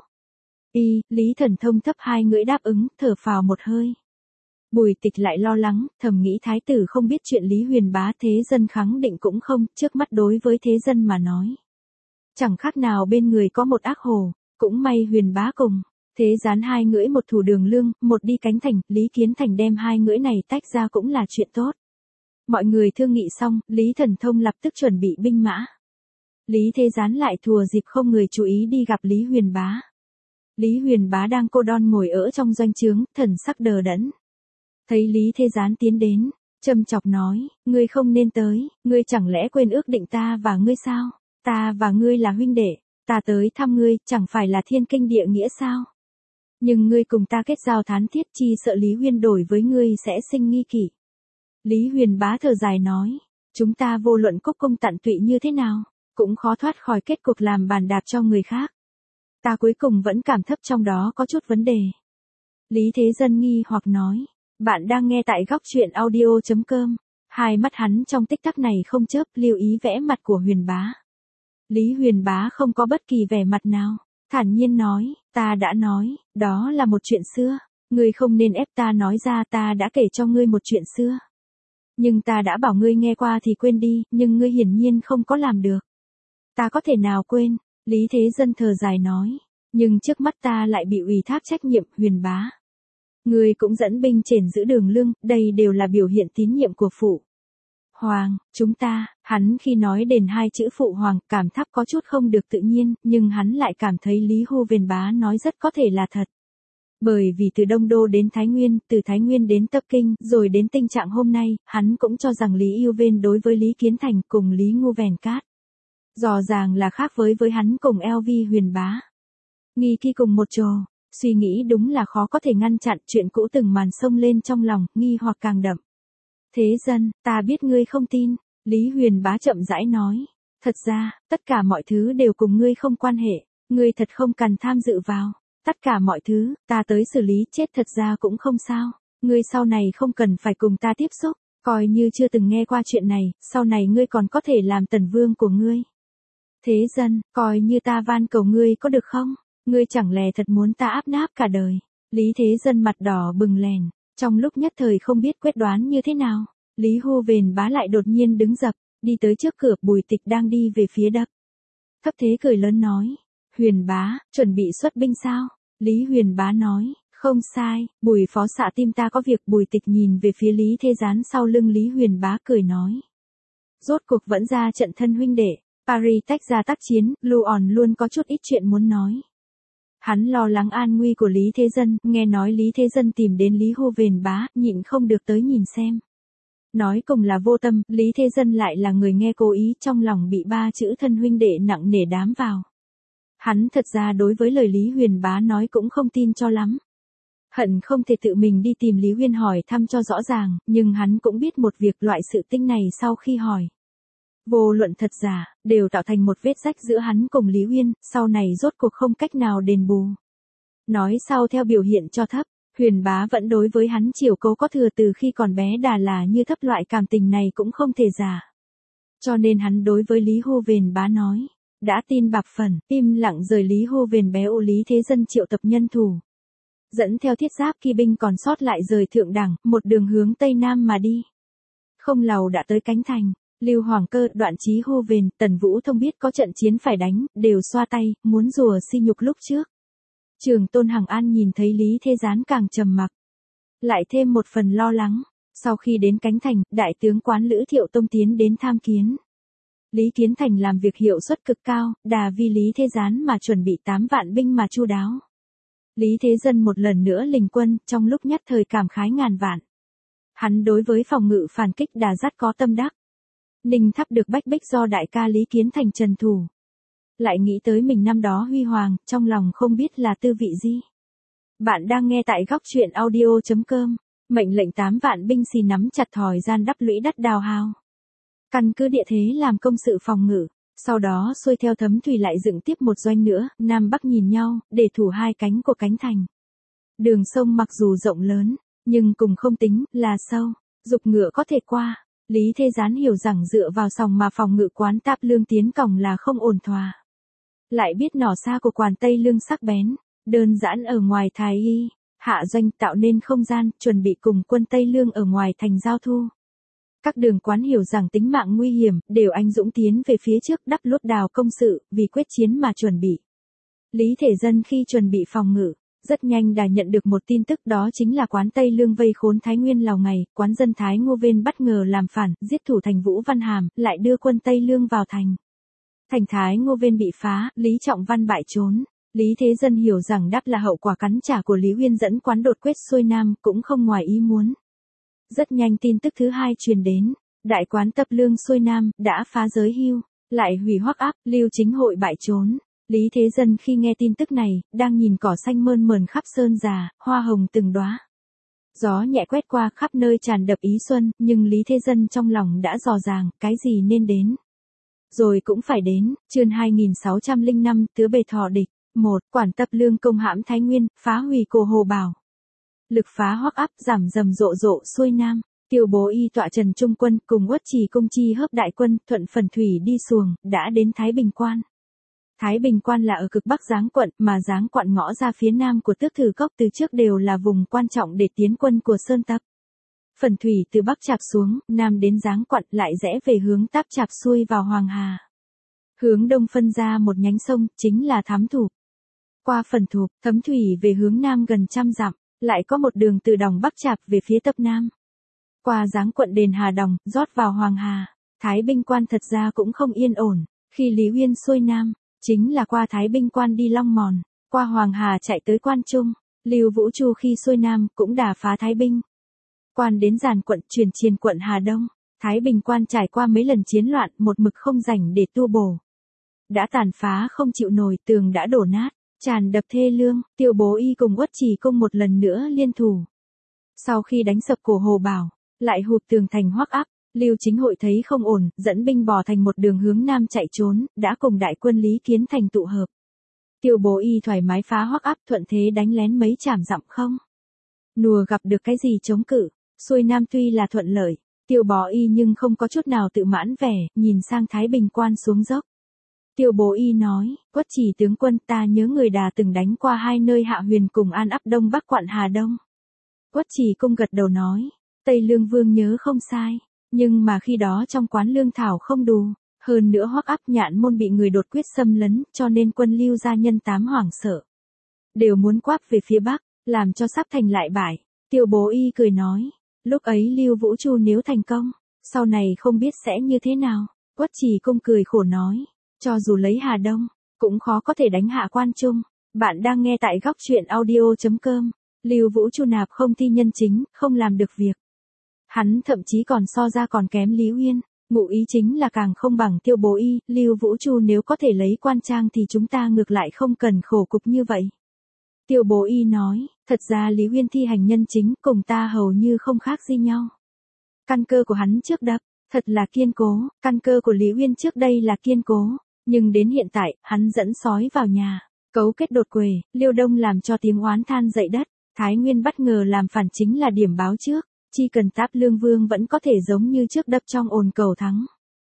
Lý Thần Thông thấp hai ngưỡi đáp ứng, thở phào một hơi. Bùi Tịch lại lo lắng, thầm nghĩ thái tử không biết chuyện Lý Huyền Bá Thế Dân kháng định cũng không, trước mắt đối với Thế Dân mà nói. Chẳng khác nào bên người có một ác hồ, cũng may Huyền Bá cùng. Thế Gián hai ngưỡi một thủ Đường Lương, một đi Cánh Thành, Lý Kiến Thành đem hai ngưỡi này tách ra cũng là chuyện tốt. Mọi người thương nghị xong, Lý Thần Thông lập tức chuẩn bị binh mã. Lý Thế Gián lại thùa dịp không người chú ý đi gặp Lý Huyền Bá. Lý Huyền Bá đang cô đon ngồi ở trong doanh trướng, thần sắc đờ đẫn. Thấy Lý Thế Gián tiến đến, châm chọc nói, ngươi không nên tới, ngươi chẳng lẽ quên ước định ta và ngươi sao? Ta và ngươi là huynh đệ, ta tới thăm ngươi, chẳng phải là thiên kinh địa nghĩa sao? Nhưng ngươi cùng ta kết giao thán thiết chi sợ Lý Huyên đổi với ngươi sẽ sinh nghi kỷ. Lý Huyền Bá thở dài nói, chúng ta vô luận cúc cung tận tụy như thế nào, cũng khó thoát khỏi kết cục làm bàn đạp cho người khác. Ta cuối cùng vẫn cảm thấp trong đó có chút vấn đề. Lý Thế Dân nghi hoặc nói, bạn đang nghe tại góc truyện audio.com. Hai mắt hắn trong tích tắc này không chớp, lưu ý vẽ mặt của Huyền Bá. Lý Huyền Bá không có bất kỳ vẻ mặt nào, thản nhiên nói, ta đã nói, đó là một chuyện xưa, ngươi không nên ép ta nói ra, ta đã kể cho ngươi một chuyện xưa. Nhưng ta đã bảo ngươi nghe qua thì quên đi, nhưng ngươi hiển nhiên không có làm được. Ta có thể nào quên, Lý Thế Dân thở dài nói, nhưng trước mắt ta lại bị ủy thác trách nhiệm, Huyền Bá. Ngươi cũng dẫn binh chèn giữ Đường Lương, đây đều là biểu hiện tín nhiệm của phụ hoàng, chúng ta. Hắn khi nói đến hai chữ phụ hoàng, cảm thắc có chút không được tự nhiên, nhưng hắn lại cảm thấy Lý Hô Vền Bá nói rất có thể là thật. Bởi vì từ Đông Đô đến Thái Nguyên, từ Thái Nguyên đến Tập Kinh, rồi đến tình trạng hôm nay, hắn cũng cho rằng Lý Yêu Vên đối với Lý Kiến Thành cùng Lý Ngu Vèn Cát. Rõ ràng là khác với hắn cùng LV Huyền Bá. Nghi kỳ cùng một trò, suy nghĩ đúng là khó có thể ngăn chặn, chuyện cũ từng màn sông lên trong lòng, nghi hoặc càng đậm. Thế Dân, ta biết ngươi không tin, Lý Huyền Bá chậm rãi nói. Thật ra, tất cả mọi thứ đều cùng ngươi không quan hệ, ngươi thật không cần tham dự vào. Tất cả mọi thứ, ta tới xử lý chết thật ra cũng không sao. Ngươi sau này không cần phải cùng ta tiếp xúc, coi như chưa từng nghe qua chuyện này, sau này ngươi còn có thể làm tần vương của ngươi. Thế Dân, coi như ta van cầu ngươi có được không? Ngươi chẳng lẽ thật muốn ta áp náp cả đời? Lý Thế Dân mặt đỏ bừng lèn, trong lúc nhất thời không biết quyết đoán như thế nào. Lý Hô Vền Bá lại đột nhiên đứng dập, đi tới trước cửa, Bùi Tịch đang đi về phía Đập. Thấp Thế cười lớn nói, Huyền Bá, chuẩn bị xuất binh sao? Lý Huyền Bá nói, không sai, Bùi phó xạ tim ta có việc. Bùi Tịch nhìn về phía Lý Thế Gián sau lưng Lý Huyền Bá cười nói. Rốt cuộc vẫn ra trận thân huynh đệ, Paris tách ra tác chiến, Luon luôn có chút ít chuyện muốn nói. Hắn lo lắng an nguy của Lý Thế Dân, nghe nói Lý Thế Dân tìm đến Lý Hô Vền Bá, nhịn không được tới nhìn xem. Nói cùng là vô tâm, Lý Thế Dân lại là người nghe cố ý, trong lòng bị ba chữ thân huynh đệ nặng nề đám vào. Hắn thật ra đối với lời Lý Huyền Bá nói cũng không tin cho lắm. Hận không thể tự mình đi tìm Lý Huyên hỏi thăm cho rõ ràng, nhưng hắn cũng biết một việc, loại sự tinh này sau khi hỏi. Vô luận thật giả, đều tạo thành một vết rách giữa hắn cùng Lý Huyên, sau này rốt cuộc không cách nào đền bù. Nói sau theo biểu hiện cho thấp, Huyền Bá vẫn đối với hắn chiều cố có thừa từ khi còn bé, đà là như thấp, loại cảm tình này cũng không thể giả. Cho nên hắn đối với Lý Hô Vền Bá nói, đã tin bạc phần, im lặng rời Lý Hô Vền Béo. Lý Thế Dân triệu tập nhân thủ, dẫn theo thiết giáp kỳ binh còn sót lại rời thượng đẳng, một đường hướng Tây Nam mà đi. Không lâu đã tới Cánh Thành. Lưu Hoàng Cơ, Đoạn Chí Hô Vền, Tần Vũ Thông biết có trận chiến phải đánh, đều xoa tay, muốn rùa si nhục lúc trước. Trường Tôn Hằng An nhìn thấy Lý Thế Gián càng trầm mặc, lại thêm một phần lo lắng. Sau khi đến Cánh Thành, đại tướng Quán Lữ Thiệu Tông tiến đến tham kiến. Lý Kiến Thành làm việc hiệu suất cực cao, đà vì Lý Thế Gián mà chuẩn bị 8 vạn binh mà chu đáo. Lý Thế Dân một lần nữa lình quân, trong lúc nhất thời cảm khái ngàn vạn. Hắn đối với phòng ngự phản kích đà dắt có tâm đắc. Ninh Tháp được bách bích do đại ca Lý Kiến Thành trần thủ. Lại nghĩ tới mình năm đó huy hoàng, trong lòng không biết là tư vị gì. Bạn đang nghe tại góc truyện audio.com. Mệnh lệnh 8 vạn binh xì nắm chặt thỏi gian đắp lũy đắt đào hào. Căn cứ địa thế làm công sự phòng ngự, sau đó xuôi theo thấm thủy lại dựng tiếp một doanh nữa, Nam Bắc nhìn nhau, để thủ hai cánh của Cánh Thành. Đường sông mặc dù rộng lớn, nhưng cùng không tính là sâu, dục ngựa có thể qua. Lý Thế Gián hiểu rằng dựa vào sòng mà phòng ngự Quán Táp Lương tiến cổng là không ổn thỏa. Lại biết nỏ xa của Quản Tây Lương sắc bén, đơn giản ở ngoài Thái Y, hạ doanh tạo nên không gian, chuẩn bị cùng quân Tây Lương ở ngoài thành giao thu. Các đường Quán hiểu rằng tính mạng nguy hiểm, đều anh dũng tiến về phía trước đắp lốt đào công sự, vì quyết chiến mà chuẩn bị. Lý Thể Dân khi chuẩn bị phòng ngự, rất nhanh đã nhận được một tin tức, đó chính là Quán Tây Lương vây khốn Thái Nguyên Lào ngày, Quán dân Thái Ngô Vên bất ngờ làm phản, giết thủ thành Vũ Văn Hàm, lại đưa quân Tây Lương vào thành. Thành Thái Ngô Vên bị phá, Lý Trọng Văn bại trốn. Lý Thế Dân hiểu rằng đáp là hậu quả cắn trả của Lý Uyên dẫn Quán đột quyết xuôi Nam, cũng không ngoài ý muốn. Rất nhanh tin tức thứ hai truyền đến, đại Quán Tập Lương xuôi Nam, đã phá giới hưu, lại hủy Hoắc Áp, Lưu Chính Hội bại trốn. Lý Thế Dân khi nghe tin tức này, đang nhìn cỏ xanh mơn mởn khắp sơn già, hoa hồng từng đóa. Gió nhẹ quét qua khắp nơi tràn đập ý xuân, nhưng Lý Thế Dân trong lòng đã dò dàng, cái gì nên đến. Rồi cũng phải đến, chương 2605, Tứa Bề Thọ Địch. 1. Quản Tập Lương công hãm Thái Nguyên, phá hủy Cổ Hồ Bảo. Lực phá Hoắc Áp, giảm rầm rộ rộ xuôi Nam. Tiêu Bố Y tọa trần trung quân, cùng Uất Trì Công chi hớp đại quân, thuận phần thủy đi xuồng, đã đến Thái Bình Quan. Thái Bình Quan là ở cực bắc Giáng quận, mà Giáng quận ngõ ra phía nam của Tước Thử Cốc từ trước đều là vùng quan trọng để tiến quân của Sơn Tập. Phần thủy từ bắc chạp xuống, nam đến Giáng quận, lại rẽ về hướng Táp chạp xuôi vào Hoàng Hà. Hướng đông phân ra một nhánh sông, chính là Thám Thục. Qua Phần Thục, thấm thủy về hướng nam gần 100 dặm, lại có một đường từ Đồng Bắc chạp về phía Tập Nam. Qua Giáng quận Đền Hà Đồng, rót vào Hoàng Hà. Thái Bình Quan thật ra cũng không yên ổn, khi Lý Uyên xuôi Nam, chính là qua Thái Bình Quan đi Long Mòn, qua Hoàng Hà chạy tới Quan Trung. Lưu Vũ Chu khi xuôi Nam cũng đả phá Thái Bình Quan đến Giàn quận, truyền Chiền quận Hà Đông. Thái Bình Quan trải qua mấy lần chiến loạn, một mực không rảnh để tu bổ. Đã tàn phá không chịu nổi, tường đã đổ nát, tràn đập thê lương. Tiêu Bố Y cùng Uất Trì Công một lần nữa liên thủ. Sau khi đánh sập Cổ Hồ Bảo, lại hụp tường thành Hoắc Áp. Lưu Chính Hội thấy không ổn, dẫn binh bò thành một đường hướng nam chạy trốn, đã cùng đại quân Lý Kiến Thành tụ hợp. Tiêu Bố Y thoải mái phá Hoắc Áp, thuận thế đánh lén mấy trảm dặm không. Nùa gặp được cái gì chống cự, xuôi Nam tuy là thuận lợi, Tiêu Bố Y nhưng không có chút nào tự mãn vẻ, nhìn sang Thái Bình Quan xuống dốc. Tiêu Bố Y nói, Uất Trì tướng quân, ta nhớ người Đà từng đánh qua hai nơi Hạ Huyền cùng An Áp Đông Bắc quận Hà Đông. Uất Trì Công gật đầu nói, Tây Lương Vương nhớ không sai. Nhưng mà khi đó trong quán lương thảo không đủ, hơn nữa Hoắc Áp Nhạn môn bị người đột quyết xâm lấn, cho nên quân Lưu gia nhân tám hoảng sợ. Đều muốn quáp về phía Bắc, làm cho sắp thành lại bại. Tiêu Bố Y cười nói, lúc ấy Lưu Vũ Chu nếu thành công, sau này không biết sẽ như thế nào. Uất Trì Công cười khổ nói, cho dù lấy Hà Đông, cũng khó có thể đánh hạ Quan Trung. Bạn đang nghe tại góc truyện audio.com. Lưu Vũ Chu nạp không thi nhân chính, không làm được việc. Hắn thậm chí còn so ra còn kém Lý Uyên, ngụ ý chính là càng không bằng Tiêu Bố Y. Lưu Vũ Chu nếu có thể lấy Quan Trang thì chúng ta ngược lại không cần khổ cục như vậy. Tiêu Bố Y nói, thật ra Lý Uyên thi hành nhân chính cùng ta hầu như không khác gì nhau. Căn cơ của hắn trước đập, thật là kiên cố, căn cơ của Lý Uyên trước đây là kiên cố, nhưng đến hiện tại, hắn dẫn sói vào nhà, cấu kết đột quề, Liêu Đông làm cho tiếng oán than dậy đất, Thái Nguyên bất ngờ làm phản chính là điểm báo trước. Chỉ cần Táp Lương Vương vẫn có thể giống như trước đập trong ồn cầu thắng.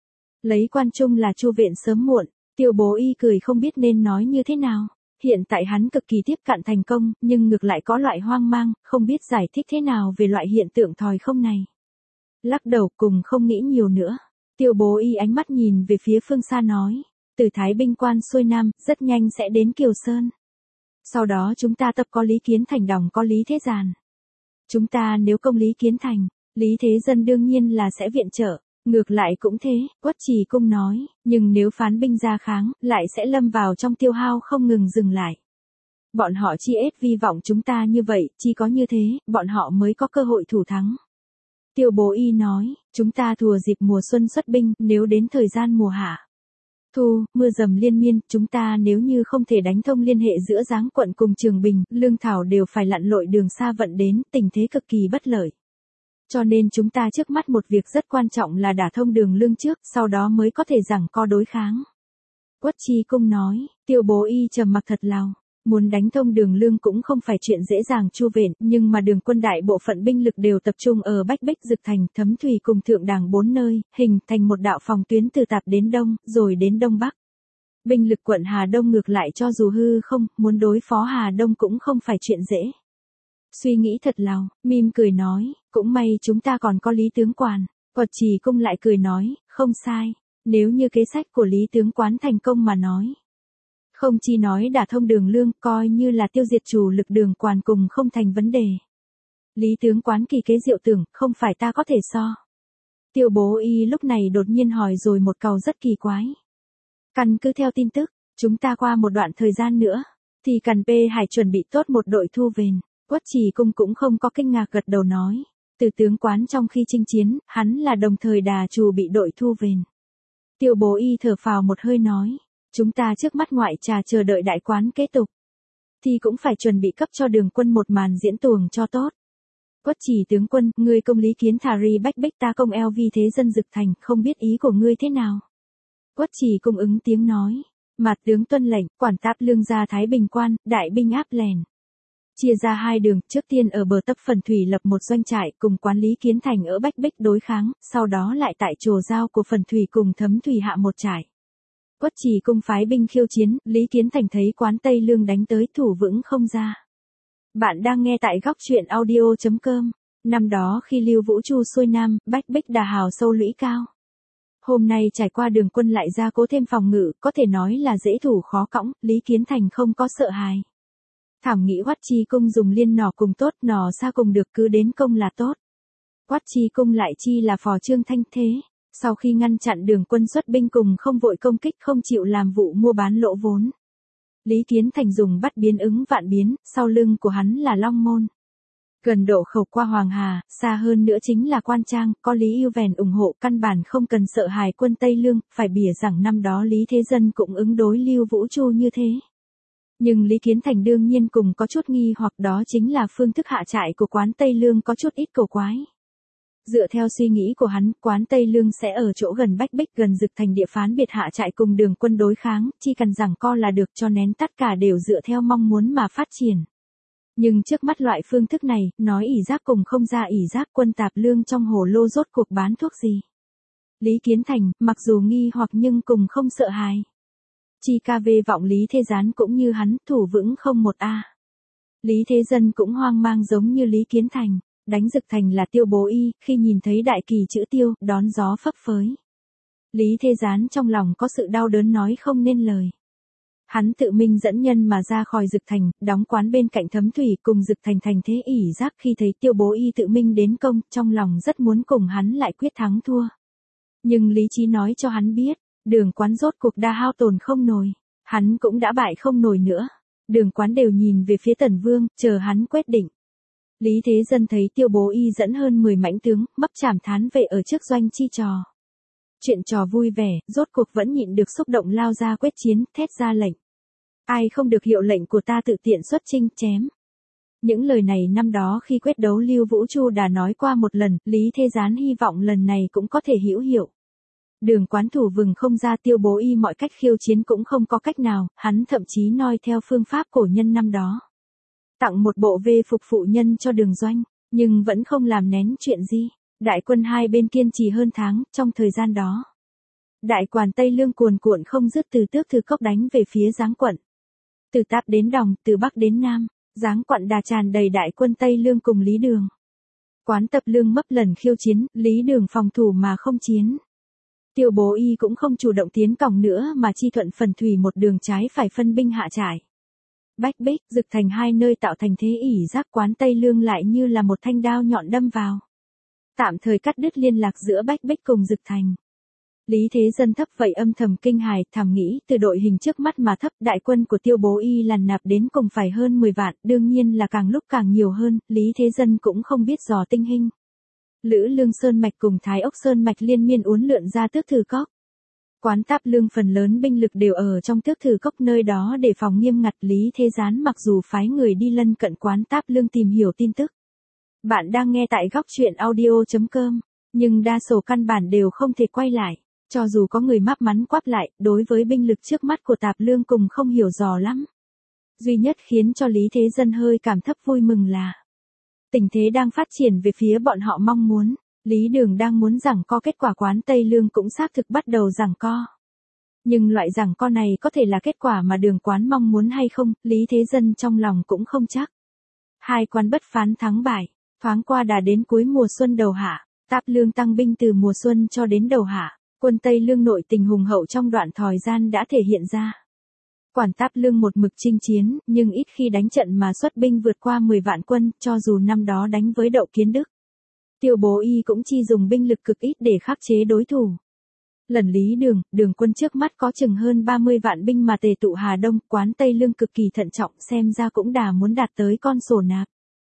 Lấy Quan Trung là chu viện sớm muộn, Tiêu Bố Y cười không biết nên nói như thế nào. Hiện tại hắn cực kỳ tiếp cận thành công, nhưng ngược lại có loại hoang mang, không biết giải thích thế nào về loại hiện tượng thòi không này. Lắc đầu cùng không nghĩ nhiều nữa. Tiêu Bố Y ánh mắt nhìn về phía phương xa nói, từ Thái Bình Quan xuôi Nam, rất nhanh sẽ đến Kiều Sơn. Sau đó chúng ta tập có Lý Kiến Thành, đồng có Lý Thế Giàn. Chúng ta nếu công Lý Kiến Thành, Lý Thế Dân đương nhiên là sẽ viện trợ. Ngược lại cũng thế, Quất Trì Cung nói, nhưng nếu phán binh ra kháng, lại sẽ lâm vào trong tiêu hao không ngừng dừng lại. Bọn họ chi ết vi vọng chúng ta như vậy, chỉ có như thế, bọn họ mới có cơ hội thủ thắng. Tiêu Bố Y nói, chúng ta thùa dịp mùa xuân xuất binh, nếu đến thời gian mùa hạ thu, mưa dầm liên miên, chúng ta nếu như không thể đánh thông liên hệ giữa Giáng quận cùng Trường Bình, Lương Thảo đều phải lặn lội đường xa vận đến, tình thế cực kỳ bất lợi. Cho nên chúng ta trước mắt một việc rất quan trọng là đả thông đường lương trước, sau đó mới có thể giằng co đối kháng. Quất Chi Cung nói, Tiêu Bố Y trầm mặc thật lòng. Muốn đánh thông đường lương cũng không phải chuyện dễ dàng chu vện, nhưng mà đường quân đại bộ phận binh lực đều tập trung ở Bách Bích Dực Thành, Thấm Thủy cùng Thượng Đàng 4 nơi, hình thành một đạo phòng tuyến từ Tạp đến Đông, rồi đến Đông Bắc. Binh lực quận Hà Đông ngược lại cho dù hư không, muốn đối phó Hà Đông cũng không phải chuyện dễ. Suy nghĩ thật lòng, mỉm cười nói, cũng may chúng ta còn có Lý tướng Quán. Quật Trì Cung lại cười nói, không sai, nếu như kế sách của Lý tướng Quán thành công mà nói. Không chỉ nói đả thông đường lương, coi như là tiêu diệt chủ lực Đường Quán cùng không thành vấn đề. Lý tướng Quán kỳ kế diệu tưởng, không phải ta có thể so. Tiêu Bố Y lúc này đột nhiên hỏi rồi một câu rất kỳ quái. Căn cứ theo tin tức, chúng ta qua một đoạn thời gian nữa, thì Càn P Hải chuẩn bị tốt một đội thu vền. Quất Trì Cung cũng không có kinh ngạc gật đầu nói. Từ tướng Quán trong khi chinh chiến, hắn là đồng thời đà chủ bị đội thu vền. Tiêu Bố Y thở phào một hơi nói. Chúng ta trước mắt ngoại trà chờ đợi đại quán kế tục. Thì cũng phải chuẩn bị cấp cho Đường quân một màn diễn tuồng cho tốt. Quất Trì tướng quân, ngươi công Lý Kiến thà ri Bách Bích ta công eo vi thế dân Dực Thành, không biết ý của ngươi thế nào. Quất Trì cung ứng tiếng nói. Mạt tướng tuân lệnh, quản táp lương gia Thái Bình quan, đại binh áp lèn. Chia ra hai đường, trước tiên ở bờ tấp Phần Thủy lập một doanh trại cùng quán Lý Kiến Thành ở Bách Bích đối kháng, sau đó lại tại trồ giao của Phần Thủy cùng Thấm Thủy hạ một trại. Quất Trì cung phái binh khiêu chiến, Lý Kiến Thành thấy quán Tây Lương đánh tới thủ vững không ra. Bạn đang nghe tại góc truyện audio.com. Năm đó khi Lưu Vũ Chu xuôi nam, Bách Bích đà hào sâu lũy cao. Hôm nay trải qua đường quân lại ra cố thêm phòng ngự, có thể nói là dễ thủ khó cõng, Lý Kiến Thành không có sợ hãi. Thảm nghĩ Quất Trì cung dùng liên nỏ cùng tốt, nỏ xa cùng được cứ đến công là tốt. Quất Trì cung lại chi là phò trương thanh thế. Sau khi ngăn chặn đường quân xuất binh cùng không vội công kích không chịu làm vụ mua bán lỗ vốn. Lý Kiến Thành dùng bắt biến ứng vạn biến, sau lưng của hắn là Long Môn. Gần độ khẩu qua Hoàng Hà, xa hơn nữa chính là Quan Trang, có Lý Yêu Vèn ủng hộ căn bản không cần sợ hài quân Tây Lương, phải bỉa rằng năm đó Lý Thế Dân cũng ứng đối Lưu Vũ Chu như thế. Nhưng Lý Kiến Thành đương nhiên cùng có chút nghi hoặc đó chính là phương thức hạ trại của quán Tây Lương có chút ít cầu quái. Dựa theo suy nghĩ của hắn, quán Tây Lương sẽ ở chỗ gần Bách Bích gần Dực Thành địa phán biệt hạ trại cùng đường quân đối kháng, chỉ cần giằng co là được cho nén tất cả đều dựa theo mong muốn mà phát triển. Nhưng trước mắt loại phương thức này, nói ỷ giác cùng không ra ỷ giác quân tạp lương trong hồ lô rốt cuộc bán thuốc gì. Lý Kiến Thành, mặc dù nghi hoặc nhưng cùng không sợ hãi. Chi ca vê vọng Lý Thế Gián cũng như hắn, thủ vững không một a. Lý Thế Dân cũng hoang mang giống như Lý Kiến Thành. Đánh Dực Thành là Tiêu Bố Y, khi nhìn thấy đại kỳ chữ Tiêu, đón gió phấp phới. Lý Thế Gián trong lòng có sự đau đớn nói không nên lời. Hắn tự mình dẫn nhân mà ra khỏi Dực Thành, đóng quán bên cạnh Thấm Thủy cùng Dực Thành thành thế ỷ giác khi thấy Tiêu Bố Y tự mình đến công, trong lòng rất muốn cùng hắn lại quyết thắng thua. Nhưng lý trí nói cho hắn biết, Đường Quán rốt cuộc đã hao tổn không nổi, hắn cũng đã bại không nổi nữa. Đường Quán đều nhìn về phía Tần Vương, chờ hắn quyết định. Lý Thế Dân thấy Tiêu Bố Y dẫn hơn 10 mãnh tướng, mấp chảm thán vệ ở trước doanh chi trò. Chuyện trò vui vẻ, rốt cuộc vẫn nhịn được xúc động lao ra quyết chiến, thét ra lệnh. Ai không được hiệu lệnh của ta tự tiện xuất chinh, chém. Những lời này năm đó khi quyết đấu Lưu Vũ Chu đã nói qua một lần, Lý Thế Gián hy vọng lần này cũng có thể hữu hiệu. Đường Quán thủ vừng không ra Tiêu Bố Y mọi cách khiêu chiến cũng không có cách nào, hắn thậm chí noi theo phương pháp cổ nhân năm đó. Tặng một bộ vê phục phụ nhân cho Đường Doanh, nhưng vẫn không làm nén chuyện gì. Đại quân hai bên kiên trì hơn tháng, trong thời gian đó. Đại quản Tây Lương cuồn cuộn không dứt từ Tước Thư Cốc đánh về phía Giáng quận. Từ Táp đến Đồng, từ Bắc đến Nam, Giáng quận đà tràn đầy đại quân Tây Lương cùng Lý Đường. Quán Tập Lương mấp lần khiêu chiến, Lý Đường phòng thủ mà không chiến. Tiêu Bố Y cũng không chủ động tiến còng nữa mà chi thuận Phần Thủy một đường trái phải phân binh hạ trại. Bách Bích, Dực Thành hai nơi tạo thành thế ỷ giác quán Tây Lương lại như là một thanh đao nhọn đâm vào. tạm thời cắt đứt liên lạc giữa Bách Bích cùng Dực Thành. Lý Thế Dân thấp vậy âm thầm kinh hài, thầm nghĩ, từ đội hình trước mắt mà thấp, đại quân của Tiêu Bố Y lằn nạp đến cùng phải hơn 10 vạn, đương nhiên là càng lúc càng nhiều hơn, Lý Thế Dân cũng không biết dò tinh hình. Lữ Lương Sơn Mạch cùng Thái Ốc Sơn Mạch liên miên uốn lượn ra Tước Thử Cốc. Quán Táp Lương phần lớn binh lực đều ở trong Tước Thử Cốc, nơi đó để phòng nghiêm ngặt. Lý Thế Gián mặc dù phái người đi lân cận Quán Táp Lương tìm hiểu tin tức. Bạn đang nghe tại góc truyện audio.com, nhưng đa số căn bản đều không thể quay lại. Cho dù có người mắc mắn quắp lại, đối với binh lực trước mắt của Tạp Lương cùng không hiểu dò lắm. Duy nhất khiến cho Lý Thế Dân hơi cảm thấp vui mừng là tình thế đang phát triển về phía bọn họ mong muốn. Lý Đường đang muốn giằng co, kết quả Quán Tây Lương cũng xác thực bắt đầu giằng co. Nhưng loại giằng co này có thể là kết quả mà Đường Quán mong muốn hay không, Lý Thế Dân trong lòng cũng không chắc. Hai quán bất phán thắng bại, thoáng qua đã đến cuối mùa xuân đầu hạ, Táp Lương tăng binh từ mùa xuân cho đến đầu hạ. Quân Tây Lương nội tình hùng hậu trong đoạn thời gian đã thể hiện ra. Quản Táp Lương một mực chinh chiến, nhưng ít khi đánh trận mà xuất binh vượt qua 10 vạn quân, cho dù năm đó đánh với Đậu Kiến Đức. Tiêu Bố Y cũng chi dùng binh lực cực ít để khắc chế đối thủ. Lần Lý Đường quân trước mắt có chừng hơn 30 vạn binh mà tề tụ Hà Đông, Quán Tây Lương cực kỳ thận trọng, xem ra cũng đã muốn đạt tới con sổ nạp.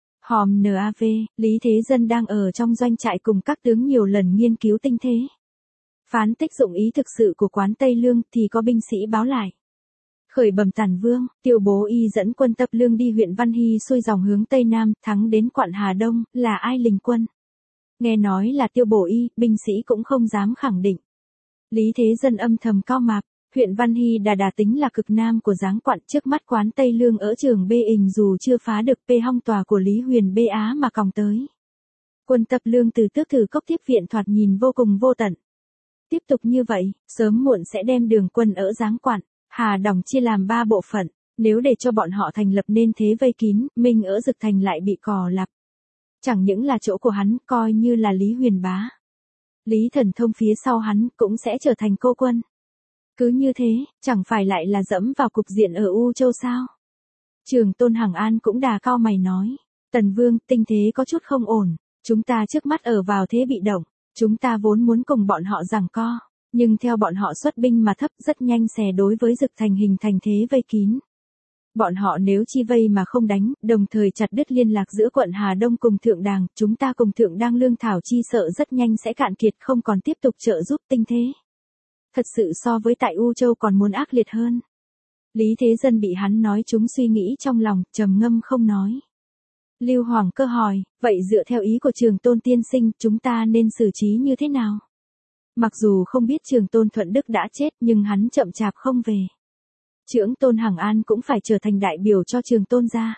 Hòm NAV, Lý Thế Dân đang ở trong doanh trại cùng các tướng nhiều lần nghiên cứu tinh thế. Phán tích dụng ý thực sự của Quán Tây Lương thì có binh sĩ báo lại. Khởi bẩm Tản Vương, Tiêu Bố Y dẫn quân Tập Lương đi huyện Văn Hy xuôi dòng hướng Tây Nam, thắng đến quận Hà Đông, là ai lình quân? Nghe nói là Tiêu Bố Y, binh sĩ cũng không dám khẳng định. Lý Thế Dân âm thầm cao mạc, huyện Văn Hy đà tính là cực nam của giáng quận, trước mắt Quán Tây Lương ở trường Bê Ình dù chưa phá được Pê Hong tòa của Lý Huyền Bê Á mà còng tới. Quân Tập Lương từ Tước Thử Cốc tiếp viện thoạt nhìn vô cùng vô tận. Tiếp tục như vậy, sớm muộn sẽ đem Đường quân ở giáng quận, Hà Đòng chia làm 3 bộ phận, nếu để cho bọn họ thành lập nên thế vây kín, mình ở Dực Thành lại bị cò lặp. Chẳng những là chỗ của hắn, coi như là Lý Huyền Bá, Lý Thần Thông phía sau hắn cũng sẽ trở thành cô quân. Cứ như thế, chẳng phải lại là dẫm vào cục diện ở U Châu sao? Trường Tôn Hằng An cũng đà cao mày nói, Tần Vương, tình thế có chút không ổn, chúng ta trước mắt ở vào thế bị động. Chúng ta vốn muốn cùng bọn họ giằng co, nhưng theo bọn họ xuất binh mà thấp rất nhanh xè đối với Dực Thành hình thành thế vây kín. Bọn họ nếu chi vây mà không đánh, đồng thời chặt đứt liên lạc giữa quận Hà Đông cùng Thượng Đàng, chúng ta cùng Thượng Đàng lương thảo chi sợ rất nhanh sẽ cạn kiệt, không còn tiếp tục trợ giúp tinh thế. Thật sự so với tại U Châu còn muốn ác liệt hơn. Lý Thế Dân bị hắn nói chúng suy nghĩ trong lòng, trầm ngâm không nói. Lưu Hoàng Cơ hỏi, vậy dựa theo ý của Trường Tôn tiên sinh, chúng ta nên xử trí như thế nào? Mặc dù không biết Trường Tôn Thuận Đức đã chết, nhưng hắn chậm chạp không về. Trưởng Tôn Hằng An cũng phải trở thành đại biểu cho Trường Tôn gia.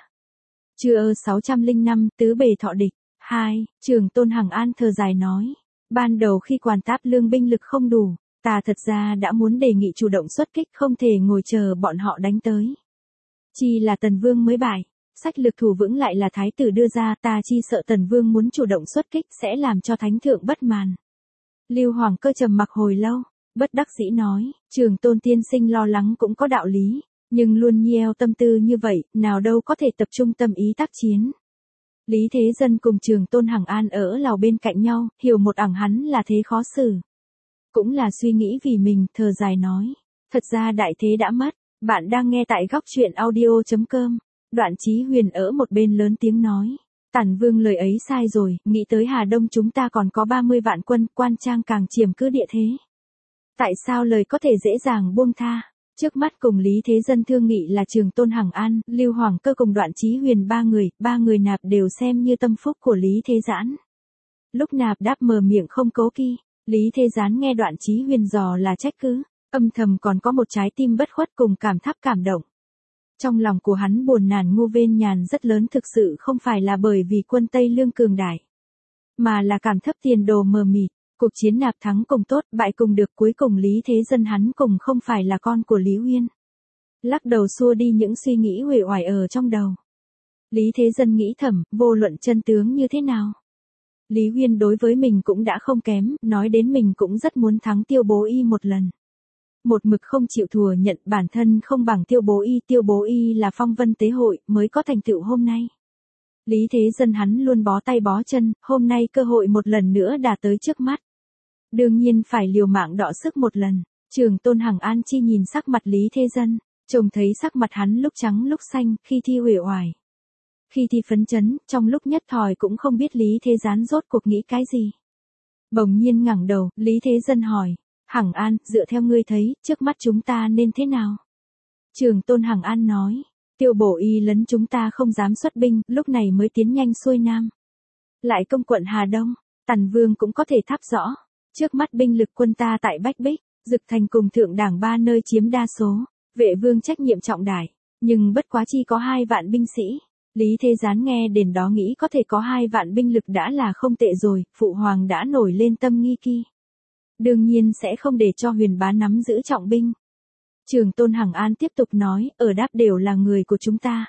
Chưa 605, tứ bề thọ địch. 2. Trường Tôn Hằng An thở dài nói, ban đầu khi Quản Táp Lương binh lực không đủ, ta thật ra đã muốn đề nghị chủ động xuất kích, không thể ngồi chờ bọn họ đánh tới. Chỉ là Tần Vương mới bại. Sách lược thủ vững lại là thái tử đưa ra, ta chi sợ Tần Vương muốn chủ động xuất kích sẽ làm cho thánh thượng bất mãn. Lưu Hoàng Cơ trầm mặc hồi lâu, bất đắc dĩ nói, Trường Tôn tiên sinh lo lắng cũng có đạo lý, nhưng luôn nheo tâm tư như vậy, nào đâu có thể tập trung tâm ý tác chiến. Lý Thế Dân cùng Trường Tôn Hằng An ở lào bên cạnh nhau, hiểu một ẳng hắn là thế khó xử. Cũng là suy nghĩ vì mình, thở dài nói, thật ra đại thế đã mất, bạn đang nghe tại góc truyện audio.com. Đoạn Chí Huyền ở một bên lớn tiếng nói, Tản Vương lời ấy sai rồi, nghĩ tới Hà Đông chúng ta còn có 30 vạn quân, Quan Trang càng chiếm cứ địa thế. Tại sao lời có thể dễ dàng buông tha? Trước mắt cùng Lý Thế Dân thương nghị là Trường Tôn Hằng An, Lưu Hoàng Cơ cùng Đoạn Chí Huyền ba người nạp đều xem như tâm phúc của Lý Thế Giãn. Lúc nạp đáp mờ miệng không cố kỵ, Lý Thế Giãn nghe Đoạn Chí Huyền dò là trách cứ, âm thầm còn có một trái tim bất khuất cùng cảm thắp cảm động. Trong lòng của hắn buồn nản ngu vên nhàn rất lớn, thực sự không phải là bởi vì quân Tây Lương cường đại, mà là cảm thấp tiền đồ mờ mịt. Cuộc chiến nạp thắng cùng tốt, bại cùng được, cuối cùng Lý Thế Dân hắn cùng không phải là con của Lý Uyên. Lắc đầu xua đi những suy nghĩ uể oải ở trong đầu. Lý Thế Dân nghĩ thầm, vô luận chân tướng như thế nào, Lý Uyên đối với mình cũng đã không kém, nói đến mình cũng rất muốn thắng Tiêu Bố Y một lần. Một mực không chịu thừa nhận bản thân không bằng Tiêu Bố Y là phong vân tế hội mới có thành tựu hôm nay. Lý Thế Dân hắn luôn bó tay bó chân, hôm nay cơ hội một lần nữa đã tới trước mắt. Đương nhiên phải liều mạng đọ sức một lần. Trường Tôn Hằng An chi nhìn sắc mặt Lý Thế Dân, trông thấy sắc mặt hắn lúc trắng lúc xanh, khi thi uể oải, khi thi phấn chấn, trong lúc nhất thời cũng không biết Lý Thế Gián rốt cuộc nghĩ cái gì. Bỗng nhiên ngẩng đầu, Lý Thế Dân hỏi, Hằng An, dựa theo ngươi thấy, trước mắt chúng ta nên thế nào? Trường Tôn Hằng An nói, Tiêu Bổ Y lấn chúng ta không dám xuất binh, lúc này mới tiến nhanh xuôi nam. Lại công quận Hà Đông, Tần Vương cũng có thể tháp rõ. Trước mắt binh lực quân ta tại Bách Bích, Dực Thành cùng Thượng Đảng ba nơi chiếm đa số, Vệ Vương trách nhiệm trọng đại, nhưng bất quá chi có 2 vạn binh sĩ. Lý Thế Gián nghe đến đó nghĩ có thể có 2 vạn binh lực đã là không tệ rồi, Phụ Hoàng đã nổi lên tâm nghi kỳ. Đương nhiên sẽ không để cho Huyền Bá nắm giữ trọng binh. Trường Tôn Hằng An tiếp tục nói, ở đáp đều là người của chúng ta.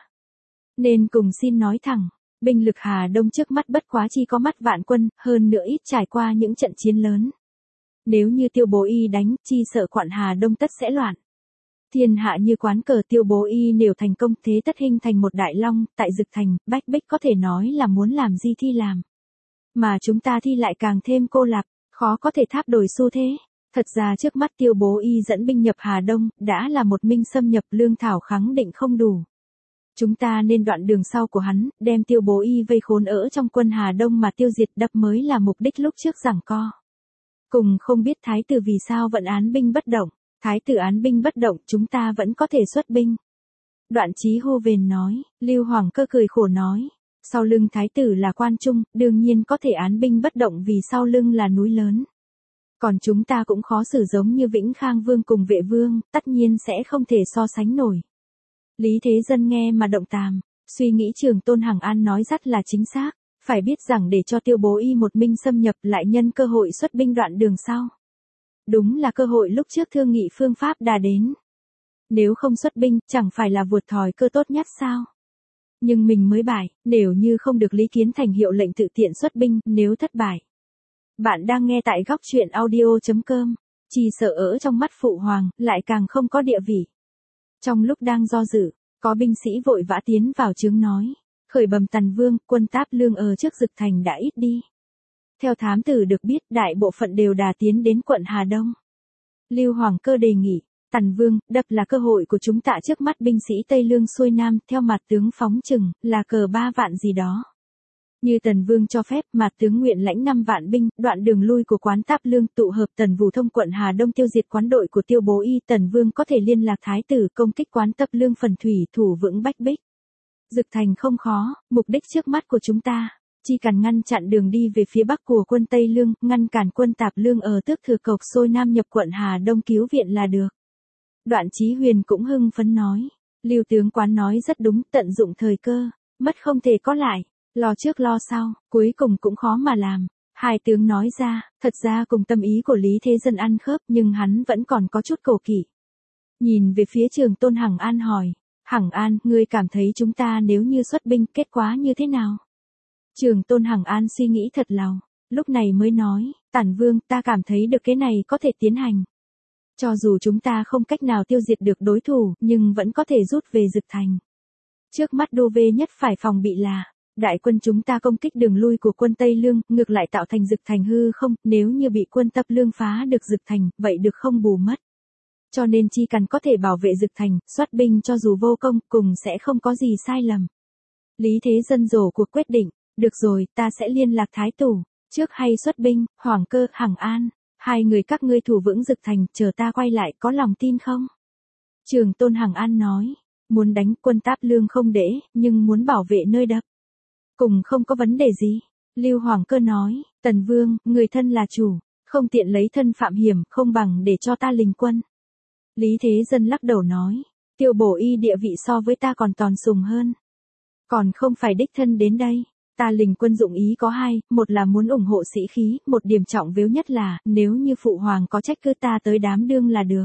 Nên cùng xin nói thẳng, binh lực Hà Đông trước mắt bất quá chi có mắt vạn quân, hơn nữa ít trải qua những trận chiến lớn. Nếu như Tiêu Bố Y đánh, chi sợ quận Hà Đông tất sẽ loạn. Thiên hạ như quán cờ, Tiêu Bố Y nếu thành công thế tất hình thành một đại long, tại Dực Thành, Bách Bích có thể nói là muốn làm gì thi làm. Mà chúng ta thi lại càng thêm cô lập, khó có thể tháp đổi xu thế. Thật ra trước mắt Tiêu Bố Y dẫn binh nhập Hà Đông, đã là một minh xâm nhập, lương thảo khẳng định không đủ. Chúng ta nên đoạn đường sau của hắn, đem Tiêu Bố Y vây khốn ở trong quân Hà Đông mà tiêu diệt đập mới là mục đích lúc trước giằng co. Cùng không biết thái tử vì sao vẫn án binh bất động, thái tử án binh bất động chúng ta vẫn có thể xuất binh. Đoạn Chí hô vền nói, Lưu Hoàng Cơ cười khổ nói, sau lưng thái tử là quan trung, đương nhiên có thể án binh bất động vì sau lưng là núi lớn. Còn chúng ta cũng khó xử giống như Vĩnh Khang Vương cùng Vệ Vương, tất nhiên sẽ không thể so sánh nổi. Lý Thế Dân nghe mà động tàm, suy nghĩ Trường Tôn Hằng An nói rất là chính xác, phải biết rằng để cho Tiêu Bố Y một minh xâm nhập lại nhân cơ hội xuất binh đoạn đường sau. Đúng là cơ hội lúc trước thương nghị phương pháp đã đến. Nếu không xuất binh, chẳng phải là vượt thòi cơ tốt nhất sao? Nhưng mình mới bại, nếu như không được Lý Kiến Thành hiệu lệnh tự tiện xuất binh, nếu thất bại. Bạn đang nghe tại góc truyện audio.com, chỉ sợ ở trong mắt Phụ Hoàng, lại càng không có địa vị. Trong lúc đang do dự, có binh sĩ vội vã tiến vào trướng nói, khởi bẩm Tần Vương, quân Táp Lương ở trước Dực Thành đã ít đi. Theo thám tử được biết, đại bộ phận đều đà tiến đến quận Hà Đông. Lưu Hoàng Cơ đề nghị, Tần Vương, đập là cơ hội của chúng ta trước mắt binh sĩ Tây Lương xuôi Nam, theo mặt tướng phóng chừng, là cờ 3 vạn gì đó. Như Tần Vương cho phép, mặt tướng nguyện lãnh 5 vạn binh, đoạn đường lui của quán Táp Lương tụ hợp Tần Vũ Thông quận Hà Đông tiêu diệt quán đội của Tiêu Bố Y. Tần Vương có thể liên lạc thái tử công kích quán Táp Lương phần thủy thủ vững Bách Bích. Dực Thành không khó, mục đích trước mắt của chúng ta, chỉ cần ngăn chặn đường đi về phía bắc của quân Tây Lương, ngăn cản quân Tạp Lương ở Tước Thừa Cộc xuôi Nam nhập quận Hà Đông cứu viện là được. Đoạn Chí Huyền cũng hưng phấn nói, Lưu tướng quán nói rất đúng, tận dụng thời cơ, mất không thể có lại. Lo trước lo sau, cuối cùng cũng khó mà làm. Hai tướng nói ra, thật ra cùng tâm ý của Lý Thế Dân ăn khớp, nhưng hắn vẫn còn có chút cầu kỵ. Nhìn về phía Trường Tôn Hằng An hỏi, Hằng An, ngươi cảm thấy chúng ta nếu như xuất binh, kết quả như thế nào? Trường Tôn Hằng An suy nghĩ thật lâu, lúc này mới nói, Tản Vương, ta cảm thấy được cái này có thể tiến hành. Cho dù chúng ta không cách nào tiêu diệt được đối thủ, nhưng vẫn có thể rút về Dực Thành. Trước mắt đô vê nhất phải phòng bị là, đại quân chúng ta công kích đường lui của quân Tây Lương, ngược lại tạo thành Dực Thành hư không, nếu như bị quân Táp Lương phá được Dực Thành, vậy được không bù mất. Cho nên chi cần có thể bảo vệ Dực Thành, xuất binh cho dù vô công, cùng sẽ không có gì sai lầm. Lý Thế Dân rổ cuộc quyết định, được rồi, ta sẽ liên lạc thái tử, trước hay xuất binh, Hoàng Cơ, Hằng An, hai người các ngươi thủ vững Dực Thành, chờ ta quay lại, có lòng tin không? Trường Tôn Hằng An nói, muốn đánh quân Táp Lương không để, nhưng muốn bảo vệ nơi đập. Cùng không có vấn đề gì. Lưu Hoàng Cơ nói, Tần Vương, người thân là chủ, không tiện lấy thân phạm hiểm, không bằng để cho ta lình quân. Lý Thế Dân lắc đầu nói, Tiêu Bổ Y địa vị so với ta còn tòn sùng hơn. Còn không phải đích thân đến đây. Ta lình quân dụng ý có hai, một là muốn ủng hộ sĩ khí, một điểm trọng yếu nhất là, nếu như Phụ Hoàng có trách cứ ta tới đám đương là được.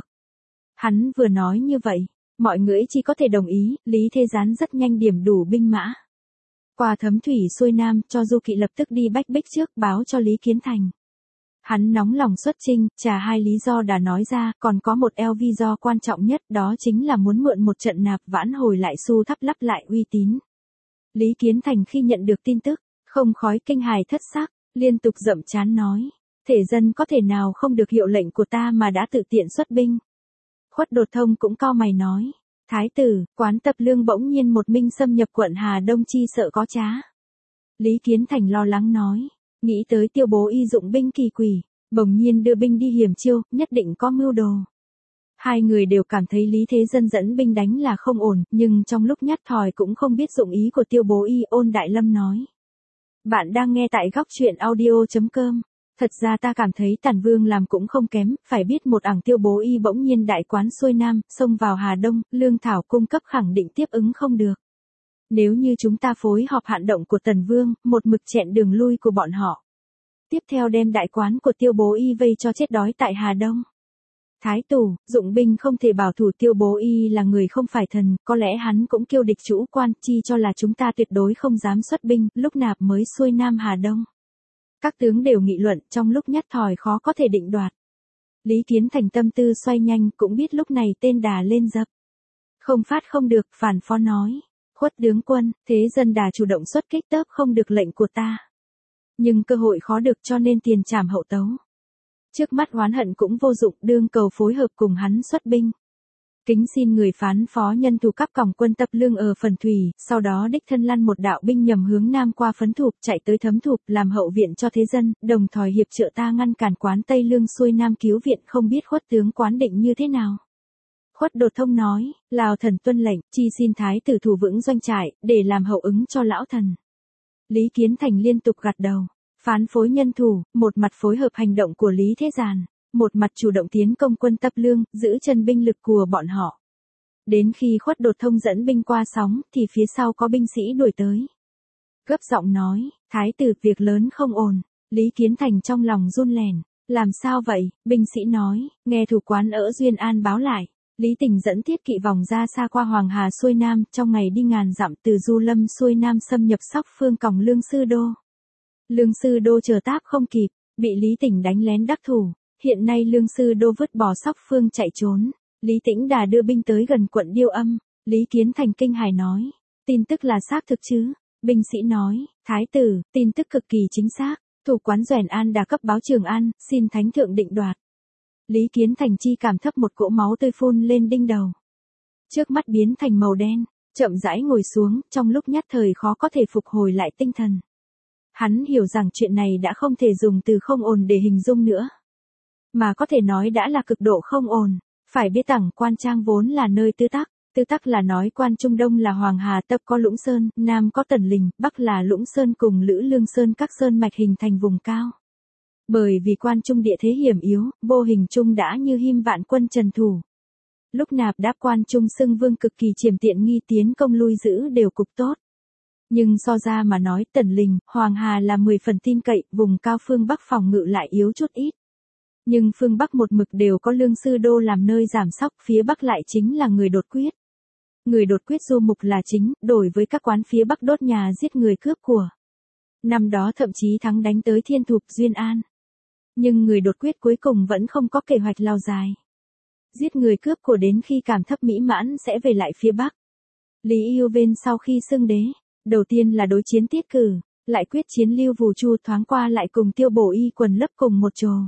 Hắn vừa nói như vậy, mọi người chỉ có thể đồng ý, Lý Thế Gián rất nhanh điểm đủ binh mã. Qua thấm thủy xuôi Nam, cho Du Kỵ lập tức đi Bách Bích trước, báo cho Lý Kiến Thành. Hắn nóng lòng xuất chinh, trả hai lý do đã nói ra, còn có một lý do quan trọng nhất, đó chính là muốn mượn một trận nạp vãn hồi lại Xu Thắp lắp lại uy tín. Lý Kiến Thành khi nhận được tin tức, không khói kinh hài thất sắc, liên tục dậm chán nói. Thể dân có thể nào không được hiệu lệnh của ta mà đã tự tiện xuất binh. Khuất Đột Thông cũng cau mày nói. Thái tử, Quán Tập Lương bỗng nhiên một mình xâm nhập quận Hà Đông chi sợ có trá. Lý Kiến Thành lo lắng nói. Nghĩ tới Tiêu Bố Y dụng binh kỳ quỷ, bỗng nhiên đưa binh đi hiểm chiêu, nhất định có mưu đồ. Hai người đều cảm thấy Lý Thế Dân dẫn binh đánh là không ổn, nhưng trong lúc nhát thòi cũng không biết dụng ý của Tiêu Bố Y. Ôn Đại Lâm nói. Bạn đang nghe tại góc truyện audio.com. Thật ra ta cảm thấy Tản Vương làm cũng không kém, phải biết một ảng Tiêu Bố Y bỗng nhiên đại quán xuôi nam, xông vào Hà Đông, lương thảo cung cấp khẳng định tiếp ứng không được. Nếu như chúng ta phối hợp hạn động của Tần Vương, một mực chẹn đường lui của bọn họ. Tiếp theo đem đại quán của Tiêu Bố Y vây cho chết đói tại Hà Đông. Thái tù, dụng binh không thể bảo thủ Tiêu Bố Y là người không phải thần, có lẽ hắn cũng kiêu địch chủ quan, chi cho là chúng ta tuyệt đối không dám xuất binh, lúc nạp mới xuôi nam Hà Đông. Các tướng đều nghị luận, trong lúc nhát thòi khó có thể định đoạt. Lý Kiến Thành tâm tư xoay nhanh, cũng biết lúc này tên đà lên dập. Không phát không được, phản phó nói. Khuất tướng quân, thế dân đà chủ động xuất kích tớp không được lệnh của ta. Nhưng cơ hội khó được cho nên tiền trảm hậu tấu. Trước mắt oán hận cũng vô dụng, đương cầu phối hợp cùng hắn xuất binh. Kính xin người phán phó nhân thủ cắp còng quân Tập Lương ở Phần Thủy, sau đó đích thân lăn một đạo binh nhầm hướng nam qua Phấn Thục, chạy tới Thấm Thục làm hậu viện cho thế dân, đồng thời hiệp trợ ta ngăn cản Quán Tây Lương xuôi nam cứu viện, không biết Khuất tướng quán định như thế nào. Khuất Đột Thông nói, Lào thần tuân lệnh, chi xin thái tử thủ vững doanh trại, để làm hậu ứng cho lão thần. Lý Kiến Thành liên tục gật đầu, phán phối nhân thủ, một mặt phối hợp hành động của Lý Thế Giàn, một mặt chủ động tiến công quân Tập Lương, giữ chân binh lực của bọn họ. Đến khi Khuất Đột Thông dẫn binh qua sóng, thì phía sau có binh sĩ đuổi tới. Gấp giọng nói, thái tử việc lớn không ổn. Lý Kiến Thành trong lòng run lèn, làm sao vậy? Binh sĩ nói, nghe thủ quán ở Duyên An báo lại. Lý Tình dẫn thiết kỵ vòng ra xa qua Hoàng Hà xuôi nam, trong ngày đi ngàn dặm từ Du Lâm xuôi nam xâm nhập Sóc Phương còng Lương Sư Đô. Lương Sư Đô chờ táp không kịp, bị Lý Tình đánh lén đắc thủ. Hiện nay Lương Sư Đô vứt bỏ Sóc Phương chạy trốn. Lý Tĩnh Đà đưa binh tới gần quận Điêu Âm. Lý Kiến Thành kinh hài nói, tin tức là xác thực chứ? Binh sĩ nói, thái tử, tin tức cực kỳ chính xác. Thủ quán Doãn An đã cấp báo Trường An, xin thánh thượng định đoạt. Lý Kiến Thành chi cảm thấp một cỗ máu tươi phun lên đinh đầu. Trước mắt biến thành màu đen, chậm rãi ngồi xuống, trong lúc nhất thời khó có thể phục hồi lại tinh thần. Hắn hiểu rằng chuyện này đã không thể dùng từ không ổn để hình dung nữa. Mà có thể nói đã là cực độ không ổn. Phải biết rằng Quan Trang vốn là nơi tư tắc là nói quan Trung Đông là Hoàng Hà Tập có Lũng Sơn, Nam có Tần Lình, Bắc là Lũng Sơn cùng Lữ Lương Sơn, các sơn mạch hình thành vùng cao. Bởi vì quan Trung địa thế hiểm yếu, vô hình trung đã như him vạn quân trần thủ. Lúc nạp đáp quan Trung xưng vương cực kỳ chiểm tiện nghi tiến công lui giữ đều cục tốt. Nhưng so ra mà nói Tần Lình, Hoàng Hà là 10 phần tin cậy, vùng cao phương Bắc phòng ngự lại yếu chút ít. Nhưng phương Bắc một mực đều có Lương Sư Đô làm nơi giảm sóc, phía Bắc lại chính là người đột quyết. Người đột quyết du mục là chính, đổi với các quán phía Bắc đốt nhà giết người cướp của. Năm đó thậm chí thắng đánh tới Thiên Thục Duyên An. Nhưng người đột quyết cuối cùng vẫn không có kế hoạch lao dài. Giết người cướp của đến khi cảm thấp mỹ mãn sẽ về lại phía Bắc. Lý Yêu Vên sau khi xưng đế, đầu tiên là đối chiến Tiết Cử, lại quyết chiến Lưu Vù Chu, thoáng qua lại cùng Tiêu Bổ Y quần lấp cùng một chỗ.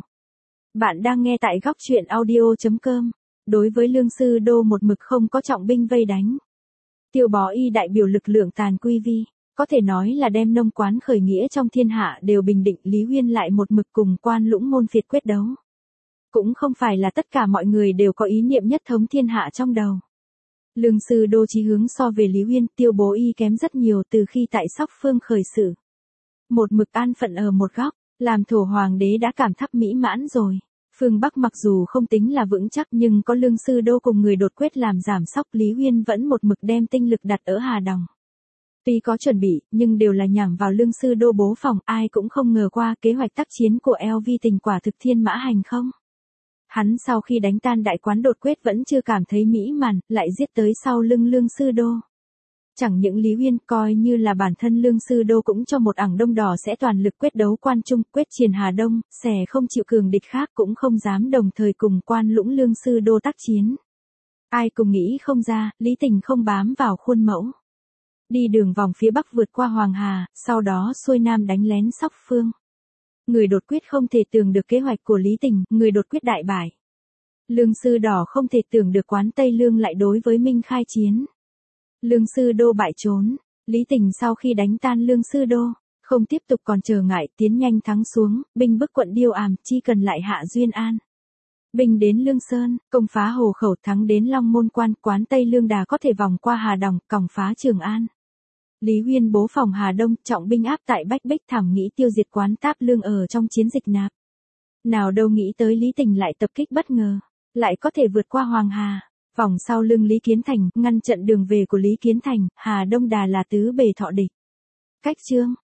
Bạn đang nghe tại góc truyện audio.com. Đối với Lương Sư Đô một mực không có trọng binh vây đánh. Tiêu Bó Y đại biểu lực lượng tàn quy vi, có thể nói là đem nông quán khởi nghĩa trong thiên hạ đều bình định. Lý Huyên lại một mực cùng Quan Lũng môn phiệt quyết đấu. Cũng không phải là tất cả mọi người đều có ý niệm nhất thống thiên hạ trong đầu. Lương Sư Đô chí hướng so về Lý Huyên, Tiêu Bố Y kém rất nhiều từ khi tại Sóc Phương khởi sự. Một mực an phận ở một góc, làm thổ hoàng đế đã cảm thấp mỹ mãn rồi. Phương Bắc mặc dù không tính là vững chắc nhưng có Lương Sư Đô cùng người đột quyết làm giảm sóc, Lý Huyên vẫn một mực đem tinh lực đặt ở Hà Đồng. Tuy có chuẩn bị, nhưng đều là nhằm vào Lương Sư Đô bố phòng, ai cũng không ngờ qua kế hoạch tác chiến của LV Tình quả thực thiên mã hành không. Hắn sau khi đánh tan đại quán đột quyết vẫn chưa cảm thấy mỹ mãn, lại giết tới sau lưng Lương Sư Đô. Chẳng những Lý Huyên coi như là bản thân Lương Sư Đô cũng cho một ảng đông đỏ sẽ toàn lực quyết đấu Quan Trung, quyết chiến Hà Đông, xẻ không chịu cường địch khác cũng không dám đồng thời cùng Quan Lũng Lương Sư Đô tác chiến. Ai cùng nghĩ không ra, Lý Tình không bám vào khuôn mẫu. đi đường vòng phía bắc vượt qua Hoàng Hà, sau đó xuôi nam đánh lén Sóc Phương. Người đột quyết không thể tưởng được kế hoạch của Lý Tình, người đột quyết đại bại. Lương Sư Đỏ không thể tưởng được quán Tây Lương lại đối với Minh khai chiến. Lương Sư Đô bại trốn, Lý Tình sau khi đánh tan Lương Sư Đô, không tiếp tục còn chờ ngại tiến nhanh thắng xuống, binh bức quận Điêu Àm, chi cần lại hạ Duyên An. Binh đến Lương Sơn, công phá Hồ Khẩu, thắng đến Long Môn Quan, quán Tây Lương Đà có thể vòng qua Hà Đồng, còng phá Trường An. Lý Huyên bố phòng Hà Đông, trọng binh áp tại Bách Bích thảm nghĩ tiêu diệt quán Táp Lương ở trong chiến dịch nạp. Nào đâu nghĩ tới Lý Tình lại tập kích bất ngờ, lại có thể vượt qua Hoàng Hà, vòng sau lưng Lý Kiến Thành, ngăn trận đường về của Lý Kiến Thành, Hà Đông Đà là tứ bề thọ địch. Cách chương